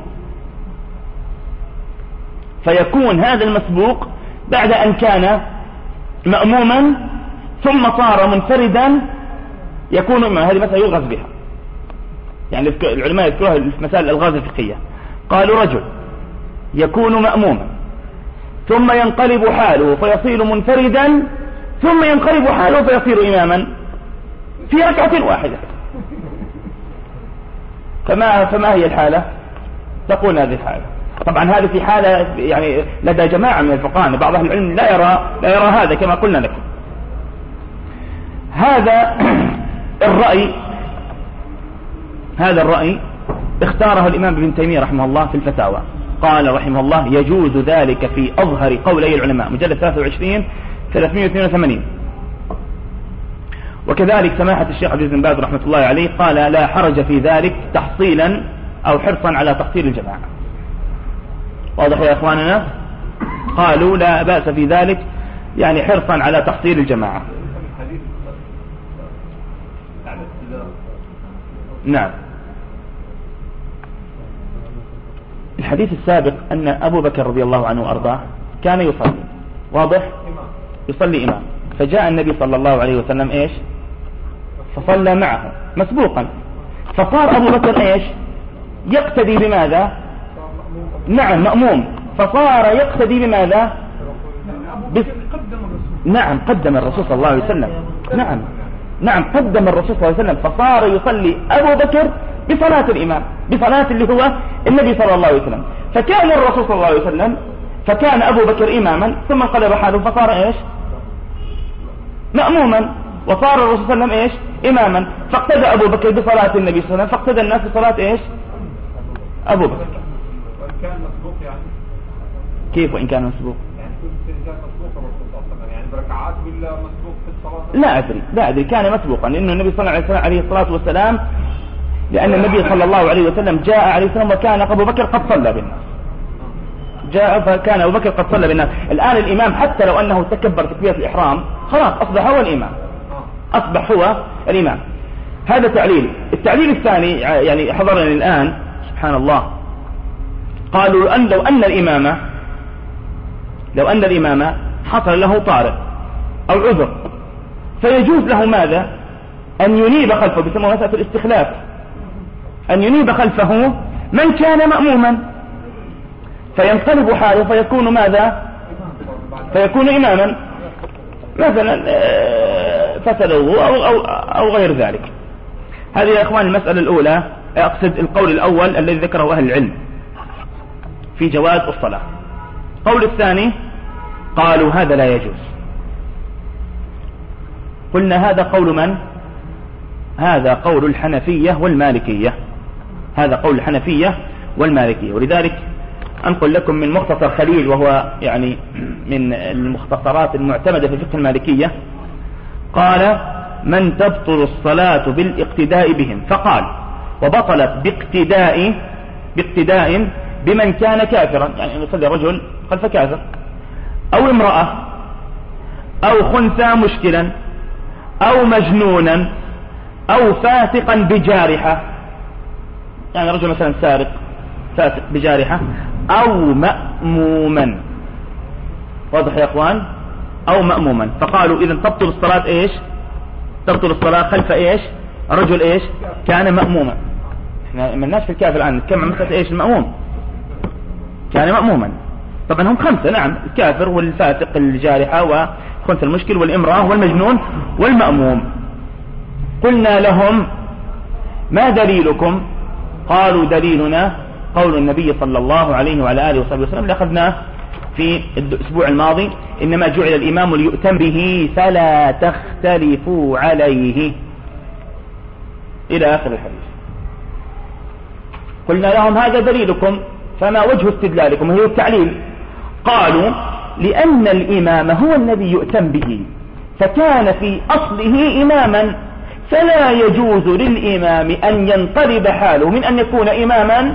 فيكون هذا المسبوق بعد أن كان مأموما ثم صار منفردا يكون إماما. هذه مسألة يلغز بها، يعني العلماء يذكروها في مسائل الألغاز الفقهية. قالوا رجل يكون مأموما ثم ينقلب حاله فيصير منفردا ثم ينقلب حاله فيصير إماما في ركعة واحدة، فما هي الحالة؟ تقول هذه الحالة. طبعا هذه في حالة يعني لدى جماعة من الفقهاء، بعض أهل العلم لا يرى هذا كما قلنا لكم. هذا الرأي اختاره الإمام ابن تيمية رحمه الله في الفتاوى. قال رحمه الله يجوز ذلك في أظهر قولي العلماء، مجلد 23 382. وكذلك سماحة الشيخ عبد العزيز بن باز رحمة الله عليه قال لا حرج في ذلك تحصيلا أو حرصا على تحصيل الجماعة. واضح يا إخواننا؟ قالوا لا بأس في ذلك، يعني حرصا على تحصيل الجماعة. نعم، الحديث السابق أن أبو بكر رضي الله عنه وأرضاه كان يصلي، واضح؟ يصلي إمام، فجاء النبي صلى الله عليه وسلم إيش؟ فصلى معه مسبوقا، فصار أبو بكر إيش؟ يقتدي بماذا؟ نعم، مأموم، فصار يقتدي بماذا؟ نعم، قدم الرسول صلى الله عليه وسلم. نعم، قدم الرسول صلى الله عليه وسلم، فصار يصلي أبو بكر بصلاة الإمام، بصلاة اللي هو النبي صلى الله عليه وسلم. فكان الرسول صلى الله عليه وسلم، فكان أبو بكر إماما ثم انقلب حاله فصار إيش؟ مأموما، وصار الرسول صلى الله عليه وسلم إيش؟ إماما، فاقتدى أبو بكر بصلاة النبي صلى الله عليه وسلم، فاقتدى الناس بصلاة إيش؟ أبو بكر. وإن كان مسبوق يعني كيف وإن كان مسبوق؟ يعني كل إنسان مسبوق الرسول صلى الله عليه وسلم، يعني بركعات ولا مسبوق في الصلاة؟ لا أدري كان مسبوقا، لأنه النبي صلى الله عليه الصلاة والسلام، لأن النبي صلى الله عليه وسلم جاء عليه السلام وكان أبو بكر قد صلى بالناس، جاء فكان أبو بكر قد صلى بالناس. الآن الإمام حتى لو أنه تكبر تكبيرة الإحرام خلاص أصبح هو الإمام، أصبح هو الإمام. هذا تعليل. التعليل الثاني يعني حضرني الآن سبحان الله، قالوا أن لو أن الإمام حصل له طارئ أو عذر فيجوز له ماذا؟ أن ينيب خلفه، بيسموها مسألة الاستخلاف، أن ينيب خلفه من كان مأموما فينقلب حاله فيكون ماذا؟ فيكون إماما مثلا فسده أو غير ذلك. هذه يا إخوان المسألة الأولى، أقصد القول الأول الذي ذكره أهل العلم في جواز الصلاة. القول الثاني قالوا هذا لا يجوز. قلنا هذا قول من؟ هذا قول الحنفية والمالكية، هذا قول الحنفية والمالكية. ولذلك أنقل لكم من مختصر خليل، وهو يعني من المختصرات المعتمدة في فقه المالكية. قال من تبطل الصلاة بالاقتداء بهم، فقال وبطلت باقتداء بمن كان كافرا، يعني أن يصلي رجل خلف كافر أو امرأة أو خنثى مشكلا أو مجنونا أو فاسقا بجارحة، يعني رجل مثلا سارق فاسق بجارحة أو مأموما. واضح يا أخوان؟ أو مأموما. فقالوا إذن تبطل الصلاة إيش؟ تبطل الصلاة خلف إيش؟ رجل إيش؟ كان مأموما. احنا ملناش في الكافر الآن نتكلم عن مسألة إيش؟ المأموم كان مأموما. طبعا هم خمسة، نعم، الكافر والفاسق الجارحة وخنثى المشكل والامرأة والمجنون والمأموم. قلنا لهم ما دليلكم؟ قالوا دليلنا قول النبي صلى الله عليه وعلى آله وصحبه وسلم، لأخذنا في الأسبوع الماضي إنما جعل الإمام ليؤتم به فلا تختلفوا عليه إلى آخر الحديث. قلنا لهم هذا دليلكم، فما وجه استدلالكم؟ هي التعليل. قالوا لأن الإمام هو الذي يؤتم به، فكان في أصله إماما، فلا يجوز للإمام أن ينقلب حاله من أن يكون إماما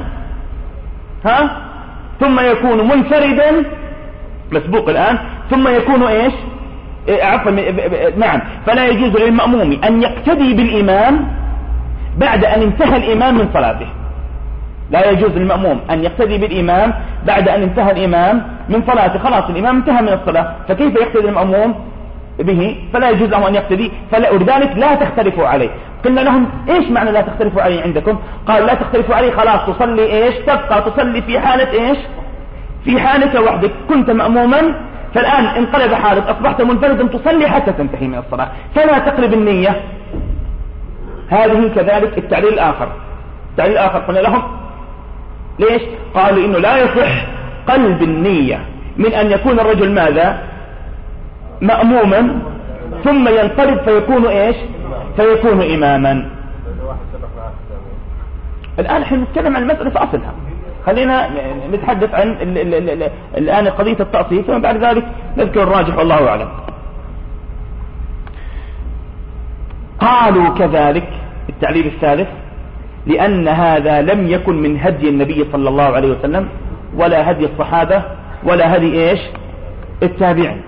ثم يكون منفردا مسبوق الآن ثم يكون إيش نعم. فلا يجوز للمأموم أن يقتدي بالإمام بعد أن انتهى الإمام من صلاته. لا يجوز للمأموم أن يقتدي بالإمام بعد أن انتهى الإمام من صلاته. خلاص الإمام انتهى من الصلاة، فكيف يقتدي المأموم به؟ فلا يجوز له أن يقتدي. ولذلك لا تختلفوا عليه. قلنا لهم إيش معنى لا تختلفوا عليه عندكم؟ قال لا تختلفوا عليه، خلاص تصلي إيش؟ تبقى تصلي في حالة إيش؟ في حالة وحدك. كنت مأموما فالآن انقلب حالك، أصبحت منفردا، تصلي حتى تنتهي من الصلاة، فلا تقلب النية. هذه كذلك التعليل الآخر. التعليل الآخر قلنا لهم ليش؟ قالوا إنه لا يصح قلب النية من أن يكون الرجل ماذا؟ مأموما ثم ينقلب فيكون إيش؟ فيكون إماما. الآن نحن نتكلم عن المسألة في أصلها، خلينا نتحدث عن الآن قضية التأصيل، ثم بعد ذلك نذكر الراجح والله أعلم. قالوا كذلك التعليل الثالث لأن هذا لم يكن من هدي النبي صلى الله عليه وسلم ولا هدي الصحابة ولا هدي إيش؟ التابعين،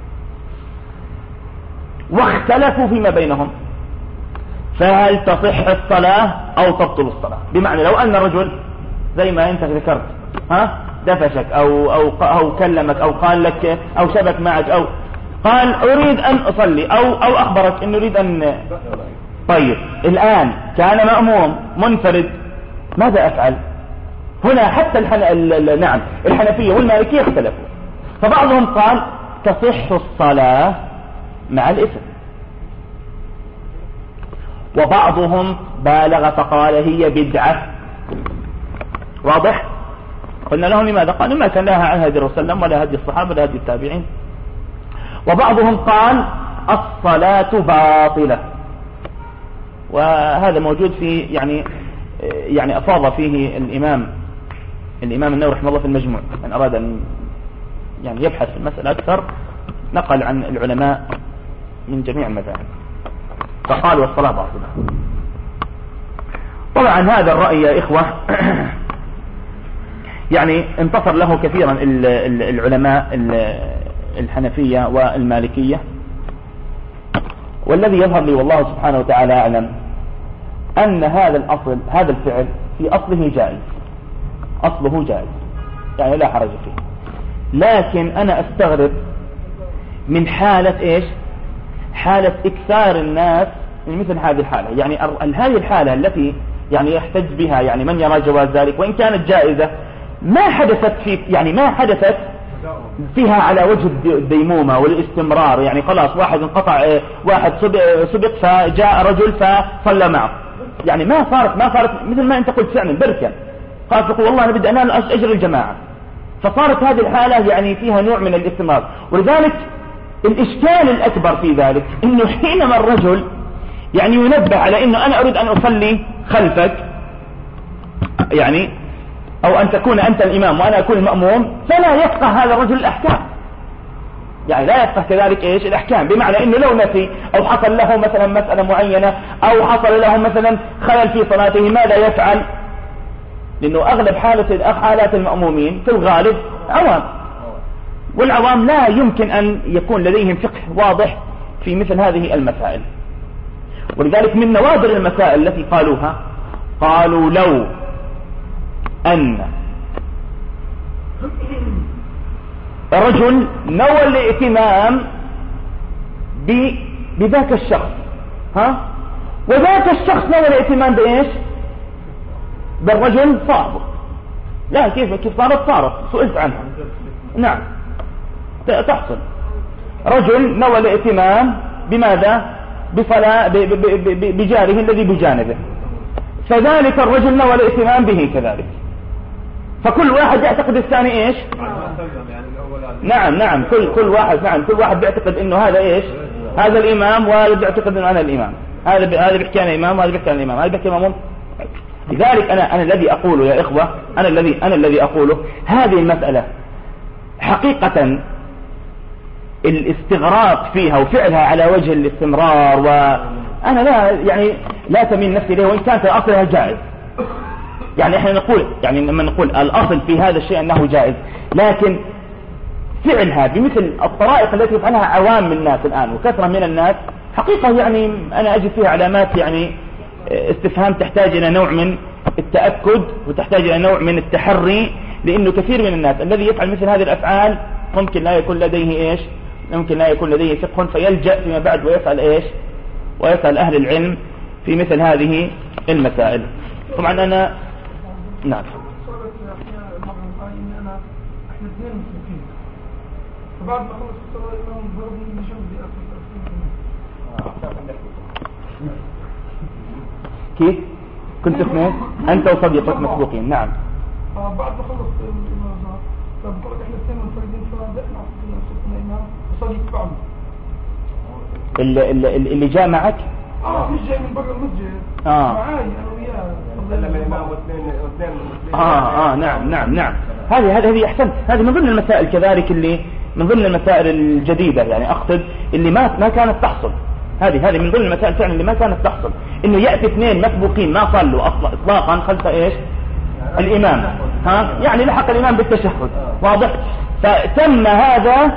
واختلفوا فيما بينهم فهل تصح الصلاة أو تبطل الصلاة. بمعنى لو أن رجل زي ما أنت ذكرت دفشك أو كلمك أو قال لك أو شبك معك أو قال أريد أن أصلي أو أخبرك أن أريد أن طيب الآن كان مأموم منفرد، ماذا أفعل؟ هنا حتى نعم الحنفية والمالكية اختلفوا، فبعضهم قال تصح الصلاة مع الإثم، وبعضهم بالغ فقال هي بدعة. واضح؟ قلنا لهم لماذا؟ قالوا ما كان لها عن هدي الرسول صلى الله عليه وسلم ولا هدي الصحابة ولا هدي التابعين. وبعضهم قال الصلاة باطلة، وهذا موجود في يعني أفاض فيه الإمام النووي رحمه الله في المجموع، من أراد أن يبحث في المسألة أكثر نقل عن العلماء من جميع المذاهب فقال والصلاة باطلة. طبعا هذا الرأي يا إخوة انتصر له كثيرا العلماء الحنفية والمالكية، والذي يظهر لي والله سبحانه وتعالى أعلم أن هذا الفعل في أصله جائز، لا حرج فيه. لكن أنا أستغرب من حالة إيش؟ حالة إكثار الناس من مثل هذه الحالة. هذه الحالة التي يحتج بها من يرى جواز ذلك وإن كانت جائزة، ما حدثت فيها على وجه الديمومة والاستمرار. خلاص واحد انقطع، واحد سبق فجاء رجل فصلى معه، ما صارت مثل ما انت قلت فعلا بركة قال تقول والله انا بدي انال اجر الجماعة، فصارت هذه الحالة فيها نوع من الاستمرار. ولذلك الاشكال الاكبر في ذلك انه حينما الرجل ينبه على انه انا اريد ان اصلي خلفك أو أن تكون أنت الإمام وأنا أكون المأموم، فلا يفقه هذا الرجل الأحكام، لا يفقه كذلك إيش الأحكام. بمعنى أنه لو نسي أو حصل له مثلا مسألة معينة أو حصل له مثلا خلل في صلاته ماذا يفعل؟ لأنه أغلب حالات المأمومين في الغالب عوام، والعوام لا يمكن أن يكون لديهم فقه واضح في مثل هذه المسائل. ولذلك من نوادر المسائل التي قالوها قالوا لو أن رجل نوى الائتمام بذاك الشخص وذاك الشخص نوى الائتمام بإيش؟ بالرجل صاحبه. لا كيف صارت سئلت عنها. نعم تحصل. رجل نوى الائتمام بماذا؟ بصلاة بجاره الذي بجانبه، فذلك الرجل نوى الائتمام به كذلك، فكل واحد يعتقد الثاني ايش؟ نعم كل واحد بيعتقد انه هذا ايش؟ هذا الامام، وهذا بيعتقد انه انا الامام، هذا بيحكي انا امام، وهذا بيحكي انا الامام، هذا بيحكي امام. لذلك انا الذي اقوله يا اخوة، انا الذي اقوله هذه المسألة حقيقة الاستغراق فيها وفعلها على وجه الاستمرار أنا لا تميل نفسي إليه، وإن كانت أصلها جائز. يعني إحنا نقول، يعني لما نقول الأصل في هذا الشيء أنه جائز، لكن فعلها بمثل الطرائق التي يفعلها عوام من الناس الآن وكثرة من الناس، حقيقة يعني أنا أجد فيها علامات يعني استفهام، تحتاج إلى نوع من التأكد وتحتاج إلى نوع من التحري، لأنه كثير من الناس الذي يفعل مثل هذه الأفعال ممكن لا يكون لديه ممكن لا يكون لديه فقه، فيلجأ فيما بعد ويسأل ويسأل أهل العلم في مثل هذه المسائل. طبعا أنا نعم. بعد ما خلص الصلاة الإمام ضربني بجنبي كيف؟ كنت اثنين أنت وصديقك مسبوقين. نعم. بعد ما خلص الإمام فبقول إحنا اثنين منفردين فبدأنا نصبنا الإمام وصديق بعض. اللي جاء معك؟ مش جاي من برا المسجد. معاي أنا وياه. الإمام واثنين. نعم. هذه أحسنت. هذه من ضمن المسائل كذلك اللي من ضمن المسائل الجديدة، يعني أقصد اللي ما كانت تحصل. هذه من ضمن المسائل فعلا اللي ما كانت تحصل، إنه يأتي اثنين مسبوقين ما صلوا إطلاقا خلف الإمام، يعني لحق الإمام بالتشهد، واضح؟ فتم هذا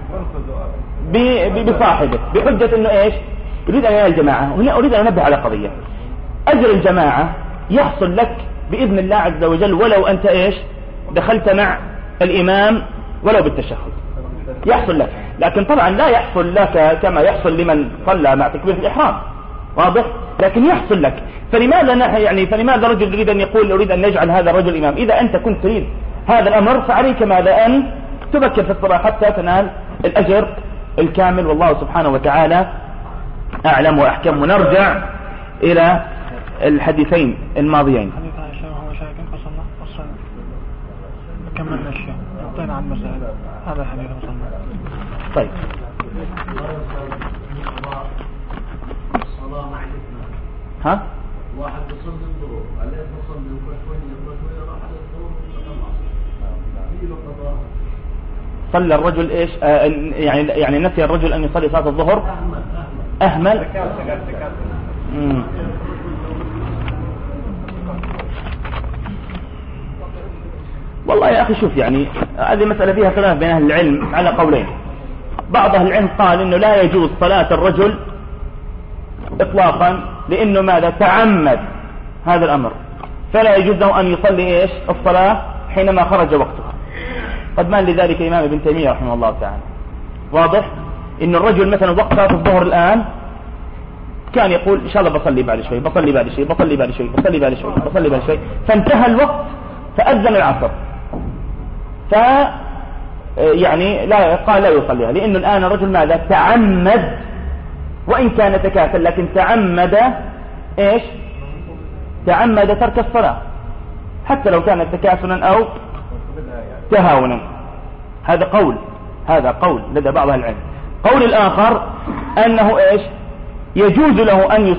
بصاحبه بحجة إنه يريد أن ينال الجماعة. هنا أريد أن أنبه على قضية، أجر الجماعة يحصل لك بإذن الله عز وجل ولو أنت دخلت مع الإمام ولو بالتشهد، يحصل لك، لكن طبعا لا يحصل لك كما يحصل لمن صلى مع تكبيرة الإحرام، واضح؟ لكن يحصل لك. فلماذا رجل يريد أن يقول أريد أن نجعل هذا الرجل إمام؟ إذا أنت كنت تريد هذا الأمر فعليك ماذا؟ أن تبكر في الصلاة حتى تنال الأجر الكامل، والله سبحانه وتعالى أعلم وأحكم. ونرجع إلى الحديثين الماضيين. حديث عائشة وهو شاكٍ فصلى كملنا الشيء، انتهينا عن المسألة. هذا الحديث وصلنا. طيب. ها؟ واحد بصل الظهور عليه بصل شوية راح على الظهور صلى الرجل يعني نسي الرجل أن يصلي صلاة الظهر، أهمل. والله يا أخي شوف، يعني هذه مسألة فيها خلاف بين أهل العلم على قولين. بعض أهل العلم قال إنه لا يجوز صلاة الرجل إطلاقا، لأنه ماذا؟ تعمد هذا الأمر، فلا يجوز له أن يصلي الصلاة حينما خرج وقتها. قد مال لذلك إمام ابن تيمية رحمه الله تعالى، واضح؟ إن الرجل مثلا وقت صلاة الظهر الآن كان يقول إن شاء الله بصلي بعد شوي، فانتهى الوقت فأذن العصر، يعني قال لا يصليها، لأنه الآن الرجل ماذا؟ تعمد، وإن كان تكاسل لكن تعمد ترك الصلاة، حتى لو كانت تكاسلا أو تهاونا. هذا قول لدى بعض العلم. قول الآخر أنه يجوز له أن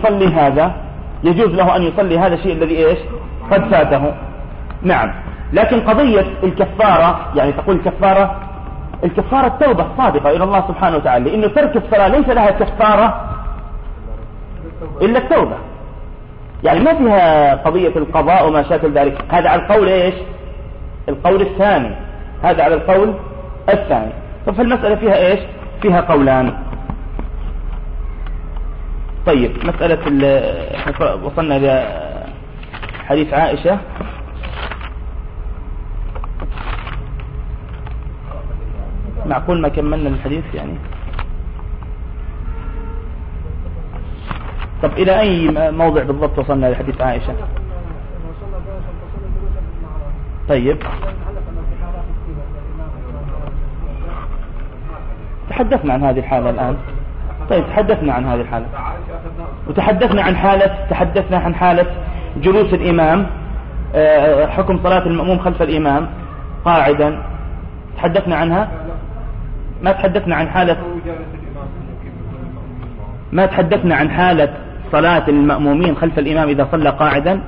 يصلي هذا الشيء الذي قد فاته. نعم، لكن قضية الكفارة، يعني تقول الكفارة التوبة الصادقة إلى الله سبحانه وتعالى، لأنه ترك الصلاة ليس لها كفارة إلا التوبة، يعني ما فيها قضية القضاء وما شاكل ذلك. هذا على القول القول الثاني، هذا على القول الثاني. فالمسألة فيها فيها قولان. طيب، مسألة وصلنا إلى حديث عائشة. معقول ما كملنا الحديث يعني. طب إلى أي موضع بالضبط وصلنا لحديث عائشة؟ طيب، تحدثنا عن هذه الحالة الآن. طيب، تحدثنا عن هذه الحالة، وتحدثنا عن حالة جلوس الإمام، حكم صلاة المأموم خلف الإمام قاعدا، تحدثنا عنها. ما تحدثنا عن حالة صلاة المأمومين خلف الإمام إذا صلى قاعدا.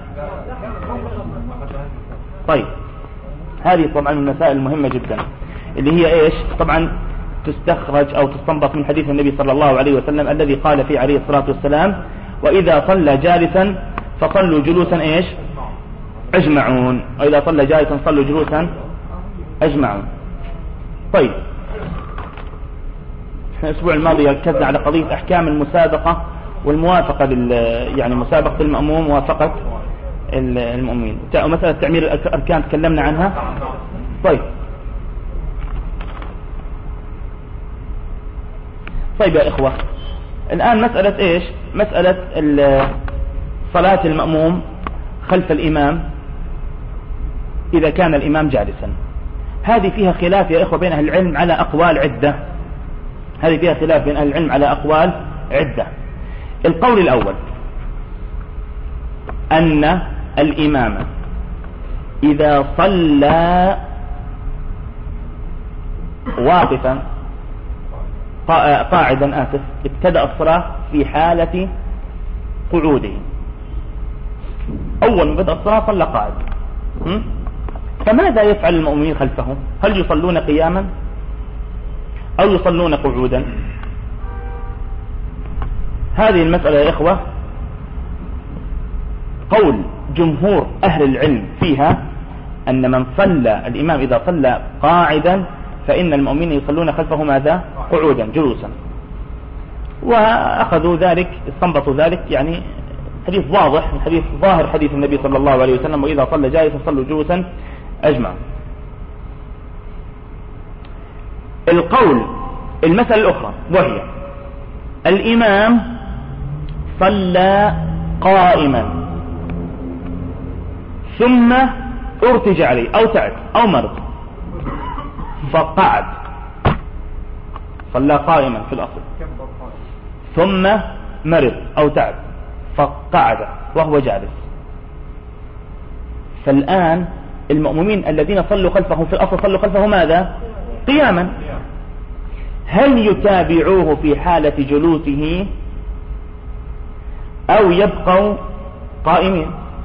طيب، هذه طبعا المسائل المهمة جدا، اللي هي طبعا تستخرج أو تستنبط من حديث النبي صلى الله عليه وسلم الذي قال فيه عليه الصلاة والسلام: وإذا صلى جالسا فصلوا جلوسا إيش أجمعون، وإذا صلى جالسا صلوا جلوسا أجمعون. طيب الأسبوع الماضي ركزنا على قضية أحكام المسابقة والموافقة يعني مسابقة المأموم موافقة المؤمنين، ومسألة تعمير الأركان تكلمنا عنها. طيب يا إخوة، الآن مسألة إيش؟ مسألة صلاة المأموم خلف الإمام إذا كان الإمام جالسا. هذه فيها خلاف يا إخوة بين أهل العلم على أقوال عدة. القول الأول أن الإمام إذا صلى واقفا قاعدا ابتدأ الصلاة في حالة قعوده. أول ما بدأ الصلاة صلى قاعد، فماذا يفعل المؤمنين خلفه؟ هل يصلون قياما أو يصلون قعودا؟ هذه المسألة يا إخوة قول جمهور أهل العلم فيها أن من صلى الإمام إذا صلى قاعدا فإن المؤمنين يصلون خلفه ماذا؟ قعودا جلوسا. وأخذوا ذلك استنبطوا ذلك يعني حديث واضح، حديث ظاهر حديث النبي صلى الله عليه وسلم وإذا صلى جالسا صلوا جلوسا أجمع. المسألة الأخرى وهي الإمام صلى قائما ثم ارتجع عليه أو تعب أو مرض فقعد، صلى قائما في الأصل ثم مرض أو تعب فقعد وهو جالس. فالآن المؤمنين الذين صلوا خلفه في الأصل صلوا خلفه ماذا؟ قياما. هل يتابعوه في حالة جلوسه أو يبقوا قائمين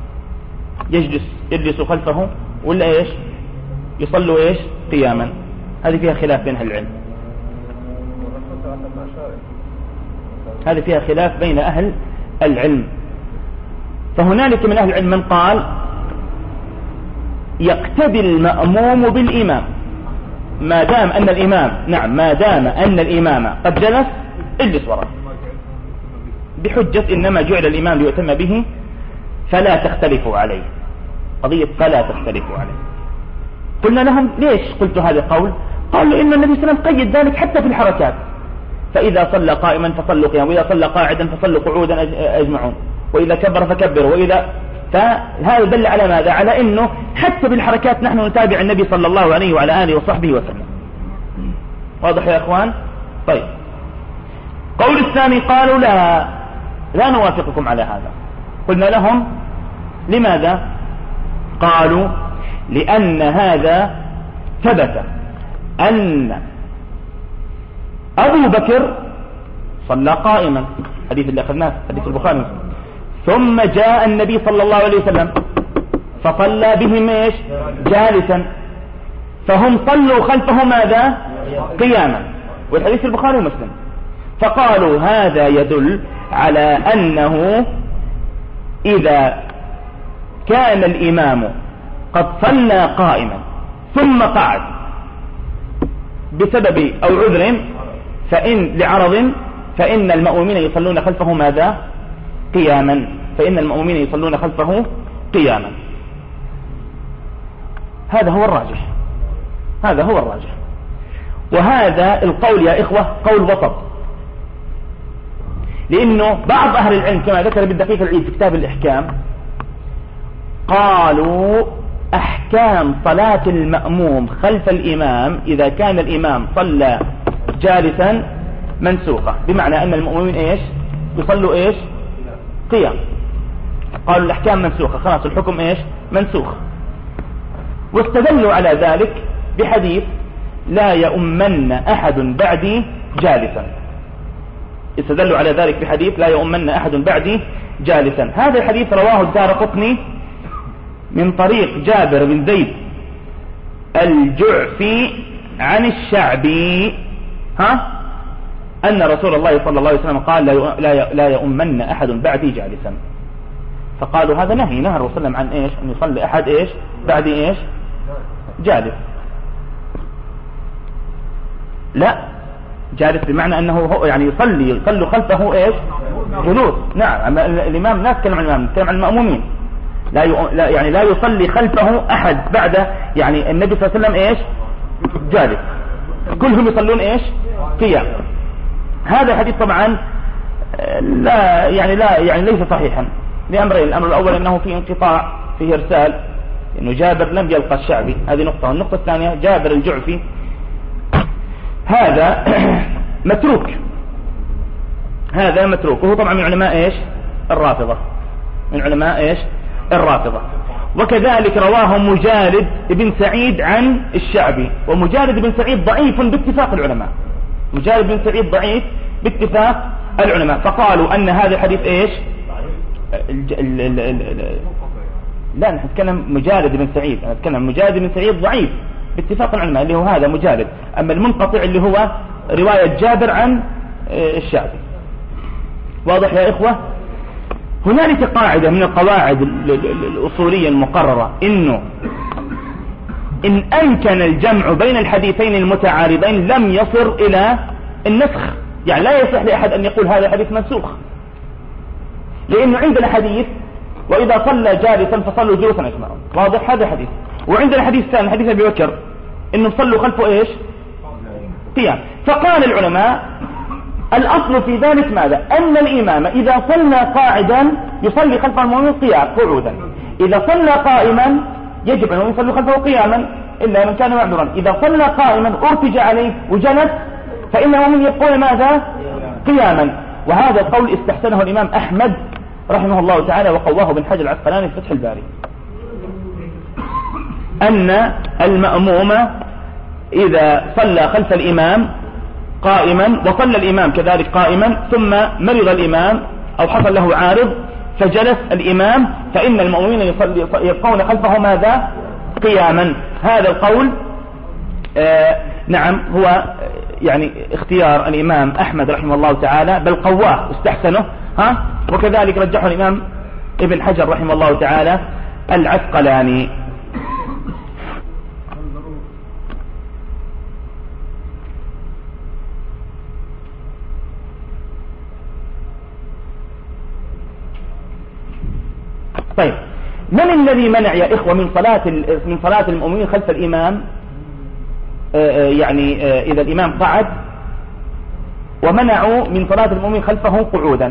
يجلسوا خلفه ولا إيش يصلوا إيش قياما؟ هذه فيها خلاف بين أهل العلم، هذه فيها خلاف بين أهل العلم. فهنالك من أهل العلم من قال يقتدي المأموم بالإمام ما دام أن الإمام قد جلس اجلس وراءه، بحجة إنما جعل الإمام ليؤتم به فلا تختلفوا عليه، قضية فلا تختلفوا عليه. قلنا لهم ليش قلت هذا القول؟ قالوا إن النبي صلى الله عليه وسلم قيد ذلك حتى في الحركات، فإذا صلى قائما فصلوا قياما، وإذا صلى قاعدا فصلوا قعودا أجمعون، وإذا كبر فكبروا، وإذا فهذا دل على ماذا؟ على إنه حتى بالحركات نحن نتابع النبي صلى الله عليه وعلى آله وصحبه وسلم. واضح يا أخوان؟ طيب قول الثاني قالوا لا نوافقكم على هذا. قلنا لهم لماذا؟ قالوا لأن هذا ثبت أن أبو بكر صلى قائما، حديث اللي أخذناه حديث البخاري، ثم جاء النبي صلى الله عليه وسلم فصلى بهم ايش؟ جالسا، فهم صلوا خلفه ماذا؟ قياما، والحديث البخاري ومسلم. فقالوا هذا يدل على أنه إذا كان الإمام قد صلى قائما ثم قعد بسبب أو عذر لعرض فإن المأمومين يصلون خلفه ماذا؟ قياما، فإن المؤمنين يصلون خلفه قياما. هذا هو الراجح. وهذا القول يا إخوة قول وسط، لأنه بعض أهل العلم كما ذكر بالدقيق العيد في كتاب الإحكام قالوا أحكام صلاة المأموم خلف الإمام إذا كان الإمام صلى جالسا منسوخة، بمعنى أن المؤمنين إيش؟ يصلوا إيش؟ قيام. قالوا الأحكام منسوخة، خلاص الحكم إيش؟ منسوخ. واستدلوا على ذلك بحديث لا يؤمن أحد بعدي جالسا، استدلوا على ذلك بحديث لا يؤمن أحد بعدي جالسا. هذا الحديث رواه الدارقطني من طريق جابر بن زيد الجعفي عن الشعبي أن رسول الله صلى الله عليه وسلم قال لا يؤمن أحد بعدي جالسا. فقالوا هذا نهى الرسول صلى الله عليه وسلم عن إيش؟ أن يصلي أحد إيش بعد إيش جالس. لا، جالس بمعنى أنه يعني يصلي خلفه إيش جلوس. نعم، الإمام لا يتكلم عن الإمام، يتكلم عن المأمومين. يعني لا يصلي خلفه أحد بعد يعني النبي صلى الله عليه وسلم إيش جالس، كلهم يصلون إيش قيام. هذا الحديث طبعا لا يعني ليس صحيحا لأمرين. الأمر الأول أنه في انقطاع، فيه إرسال، إنه جابر لم يلقى الشعبي، هذه نقطة. والنقطة الثانية جابر الجعفي هذا متروك، هذا متروك، وهو طبعا من علماء إيش الرافضة، من علماء إيش الرافضة. وكذلك رواه مجالد بن سعيد عن الشعبي، ومجالد بن سعيد ضعيف باتفاق العلماء، مجالد بن سعيد ضعيف باتفاق العلماء. فقالوا أن هذا الحديث إيش لا، نحن نتكلم مجالد بن سعيد، أنا أتكلم مجالد بن سعيد ضعيف باتفاق العلماء اللي هو هذا مجالد. أما المنقطع اللي هو رواية جابر عن الشعبي. واضح يا إخوة؟ هنالك قاعدة من القواعد الأصولية المقررة، إنه إن أمكن الجمع بين الحديثين المتعارضين لم يصل إلى النسخ. يعني لا يصح لأحد أن يقول هذا حديث منسوخ، لأنه عندنا حديث وإذا صلى جالسا فصلوا جلوسا أجمعون، واضح هذا حديث. وعندنا حديث ثاني حديث أبي بكر إنه صلوا خلفه إيش قيام. فقال العلماء الأصل في ذلك ماذا؟ أن الإمام إذا صلى قاعدا يصلي خلف المؤمن قعودا، إذا صلى قائما يجب أن يصلي خلفه قياما إلا من كان معذورا. إذا صلى قائما أرتج عليه وجلس فإن المؤمن يبقون ماذا قياما. وهذا القول استحسنه الإمام أحمد رحمه الله تعالى، وقواه بن حجر العسقلاني في فتح الباري، أن المأموم إذا صلى خلف الإمام قائما وصلى الإمام كذلك قائما ثم مرض الإمام أو حصل له عارض فجلس الإمام، فإن المأمومين يبقون خلفه ماذا قياما. هذا القول نعم هو يعني اختيار الإمام أحمد رحمه الله تعالى، بل قواه استحسنه. وكذلك رجحه الإمام ابن حجر رحمه الله تعالى العسقلاني. طيب، من الذي منع يا إخوة من صلاة المؤمنين خلف الإمام؟ يعني إذا الإمام قعد، ومنعوا من صلاة المؤمنين خلفه قعودا.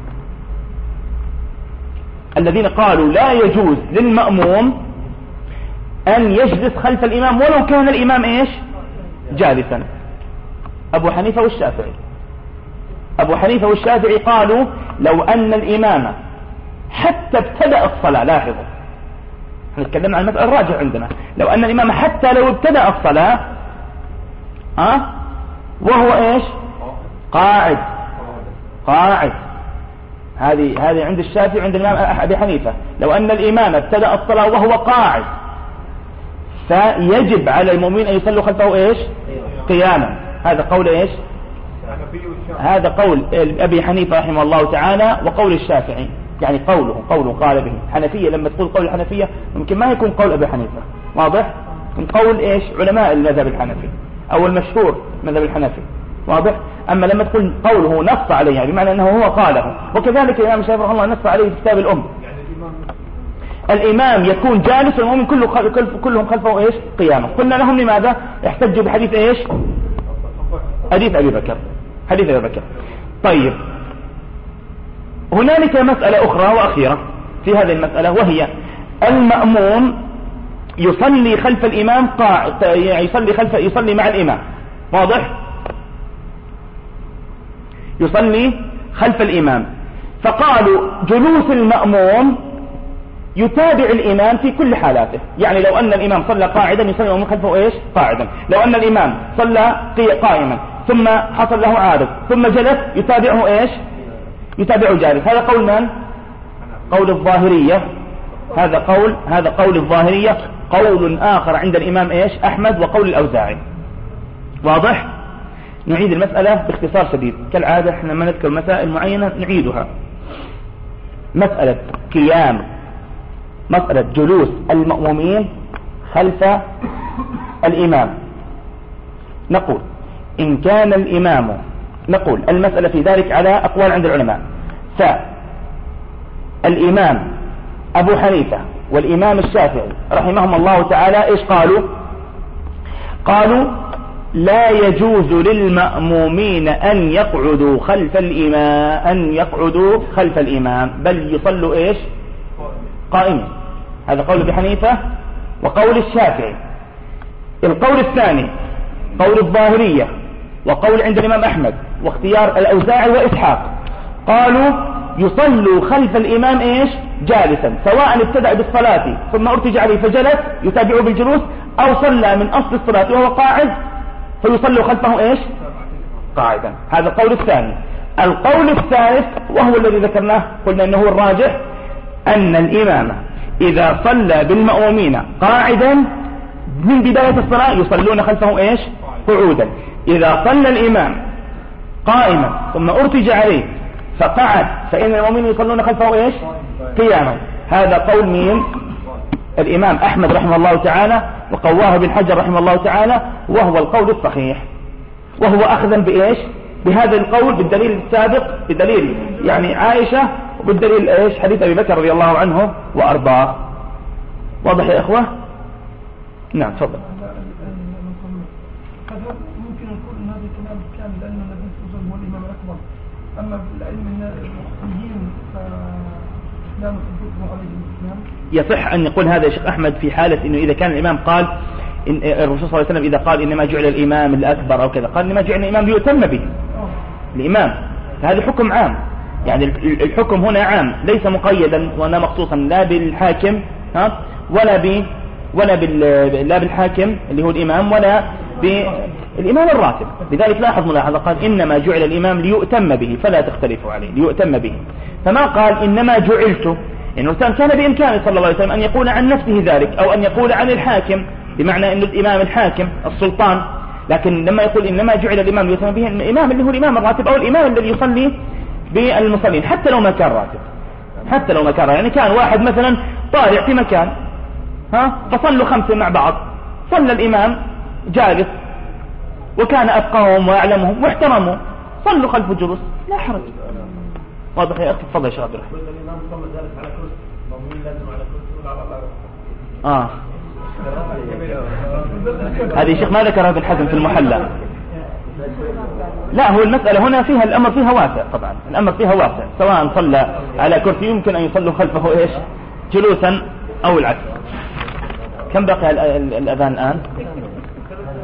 الذين قالوا لا يجوز للمأموم أن يجلس خلف الإمام ولو كان الإمام إيش جالسا، أبو حنيفة والشافعي. أبو حنيفة والشافعي قالوا لو أن الإمام حتى ابتدأ الصلاة، لاحظوا نتكلم عن المسألة الراجع عندنا، لو أن الإمام حتى لو ابتدأ الصلاة وهو إيش قاعد، هذه عند الشافعي عند الإمام أبي حنيفة، لو أن الإمام ابتدأ الصلاة وهو قاعد فيجب على المؤمنين أن يصلوا خلفه إيش قياما. هذا قول إيش هذا قول أبي حنيفة رحمه الله تعالى، وقول الشافعي يعني قوله قال به. الحنفية لما تقول قول الحنفية ممكن ما يكون قول أبي حنيفة، واضح، من قول إيش علماء المذهب الحنفي أو المشهور مذهب الحنفي، واضح. أما لما تقول قوله نص عليه يعني بمعنى أنه هو قاله. وكذلك الإمام الشافعي رحمه الله نص عليه في كتاب الأم، الإمام يكون جالس والمؤمن كلهم خلفه إيش قيامه. قلنا لهم لماذا؟ احتجوا بحديث إيش حديث أبي بكر. طيب، هنالك مسألة أخرى وأخيرة في هذه المسألة، وهي المأموم يصلي خلف الإمام قاعد، يعني يصلي مع الإمام، واضح، يصلي خلف الإمام. فقالوا جلوس المأموم يتابع الإمام في كل حالاته، يعني لو أن الإمام صلى قاعدا يصلي المأموم خلفه إيش قاعدا، لو أن الإمام صلى قائما ثم حصل له عارض ثم جلس يتابعه إيش يتابعه جالس. هذا قول من؟ قول الظاهرية. هذا قول الظاهرية. قول آخر عند الإمام إيش أحمد وقول الأوزاعي، واضح. نعيد المسألة باختصار شديد كالعادة، احنا ما نذكر مسائل معينة نعيدها. مسألة قيام، مسألة جلوس المأمومين خلف الإمام. نقول إن كان الإمام، نقول المسألة في ذلك على أقوال عند العلماء. فالإمام أبو حنيفة والإمام الشافعي رحمهم الله تعالى إيش قالوا؟ قالوا لا يجوز للمأمومين أن يقعدوا خلف الإمام بل يصلوا إيش؟ قائمين. هذا قول أبي حنيفة وقول الشافعي. القول الثاني قول الظاهرية وقول عند الإمام أحمد واختيار الأوزاعي وإسحاق، قالوا يصلوا خلف الإمام إيش؟ جالسا، سواء ابتدأ بالصلاة ثم ارتجع عليه فجلس يتابعه بالجلوس، أو صلى من أصل الصلاة وهو قاعد فيصلوا خلفه إيش؟ قاعدا. هذا القول الثاني. القول الثالث وهو الذي ذكرناه قلنا أنه الراجح، أن الإمام إذا صلى بالمأمومين قاعدا من بداية الصلاة يصلون خلفه إيش؟ قعودا. إذا صلى الإمام قائما ثم ارتجع عليه فقعد فإن المؤمنين يصلون خلفه إيش؟ قياما. هذا قول مين؟ الإمام أحمد رحمه الله تعالى، وقواه ابن حجر رحمه الله تعالى، وهو القول الصحيح، وهو أخذا بإيش؟ بهذا القول بالدليل السابق، بالدليل يعني عائشة، وبالدليل إيش؟ حديث أبي بكر رضي الله عنه وأرضاه. واضح يا إخوة؟ نعم تفضل. ممكن نقول ان هذا الكلام كان لان النبي صلى الله عليه وسلم هو الامام الاكبر، اما بالعلم ان المسلمين فلا نصدقه عليهم الاسلام. يصح ان يقول هذا يا شيخ احمد في حاله انه اذا كان الامام قال إن الرسول صلى الله عليه وسلم اذا قال انما جعل الامام الاكبر او كذا، قال انما جعل الامام ليؤتم به الامام، فهذا حكم عام. يعني الحكم هنا عام ليس مقيدا ولا مخصوصا لا بالحاكم ولا بالحاكم اللي هو الامام ولا بالإمام الراتب. لذلك لاحظ ملاحظة قال إنما جعل الإمام ليؤتم به فلا تختلفوا عليه، ليؤتم به. فما قال إنما جعلته، إنه كان بإمكانه صلى الله عليه وسلم أن يقول عن نفسه ذلك أو أن يقول عن الحاكم، بمعنى أن الإمام الحاكم السلطان، لكن لما يقول إنما جعل الإمام ليؤتم به، الإمام اللي هو الإمام الراتب أو الإمام الذي يصلي بالمصلين حتى لو ما كان راتب، حتى لو ما كان يعني كان واحد مثلا طالع في مكان فصلوا 5 مع بعض، صلى الإمام جالس وكان أفقههم وأعلمهم واحترموا، صلوا خلف الجلوس لا حرج. واضح يا أخي؟ تفضل يا شيخ عبد الرحمن. الإمام صلى ذلك على كرسي، المؤمنين لازم على كرسي ولا على هذه شيخ ما ذكرها ابن حزم في المحلى. لا، هو المسألة هنا فيها الأمر فيها واسع، طبعا الأمر فيها واسع، سواء صلى على كرسي يمكن أن يصلوا خلفه إيش؟ جلوسا أو العكس. كم بقي الأذان الآن؟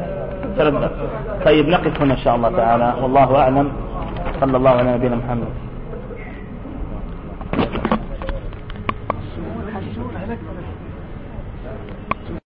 3 دقائق. طيب نقف هنا إن شاء الله تعالى، والله أعلم. صلى الله على نبينا محمد.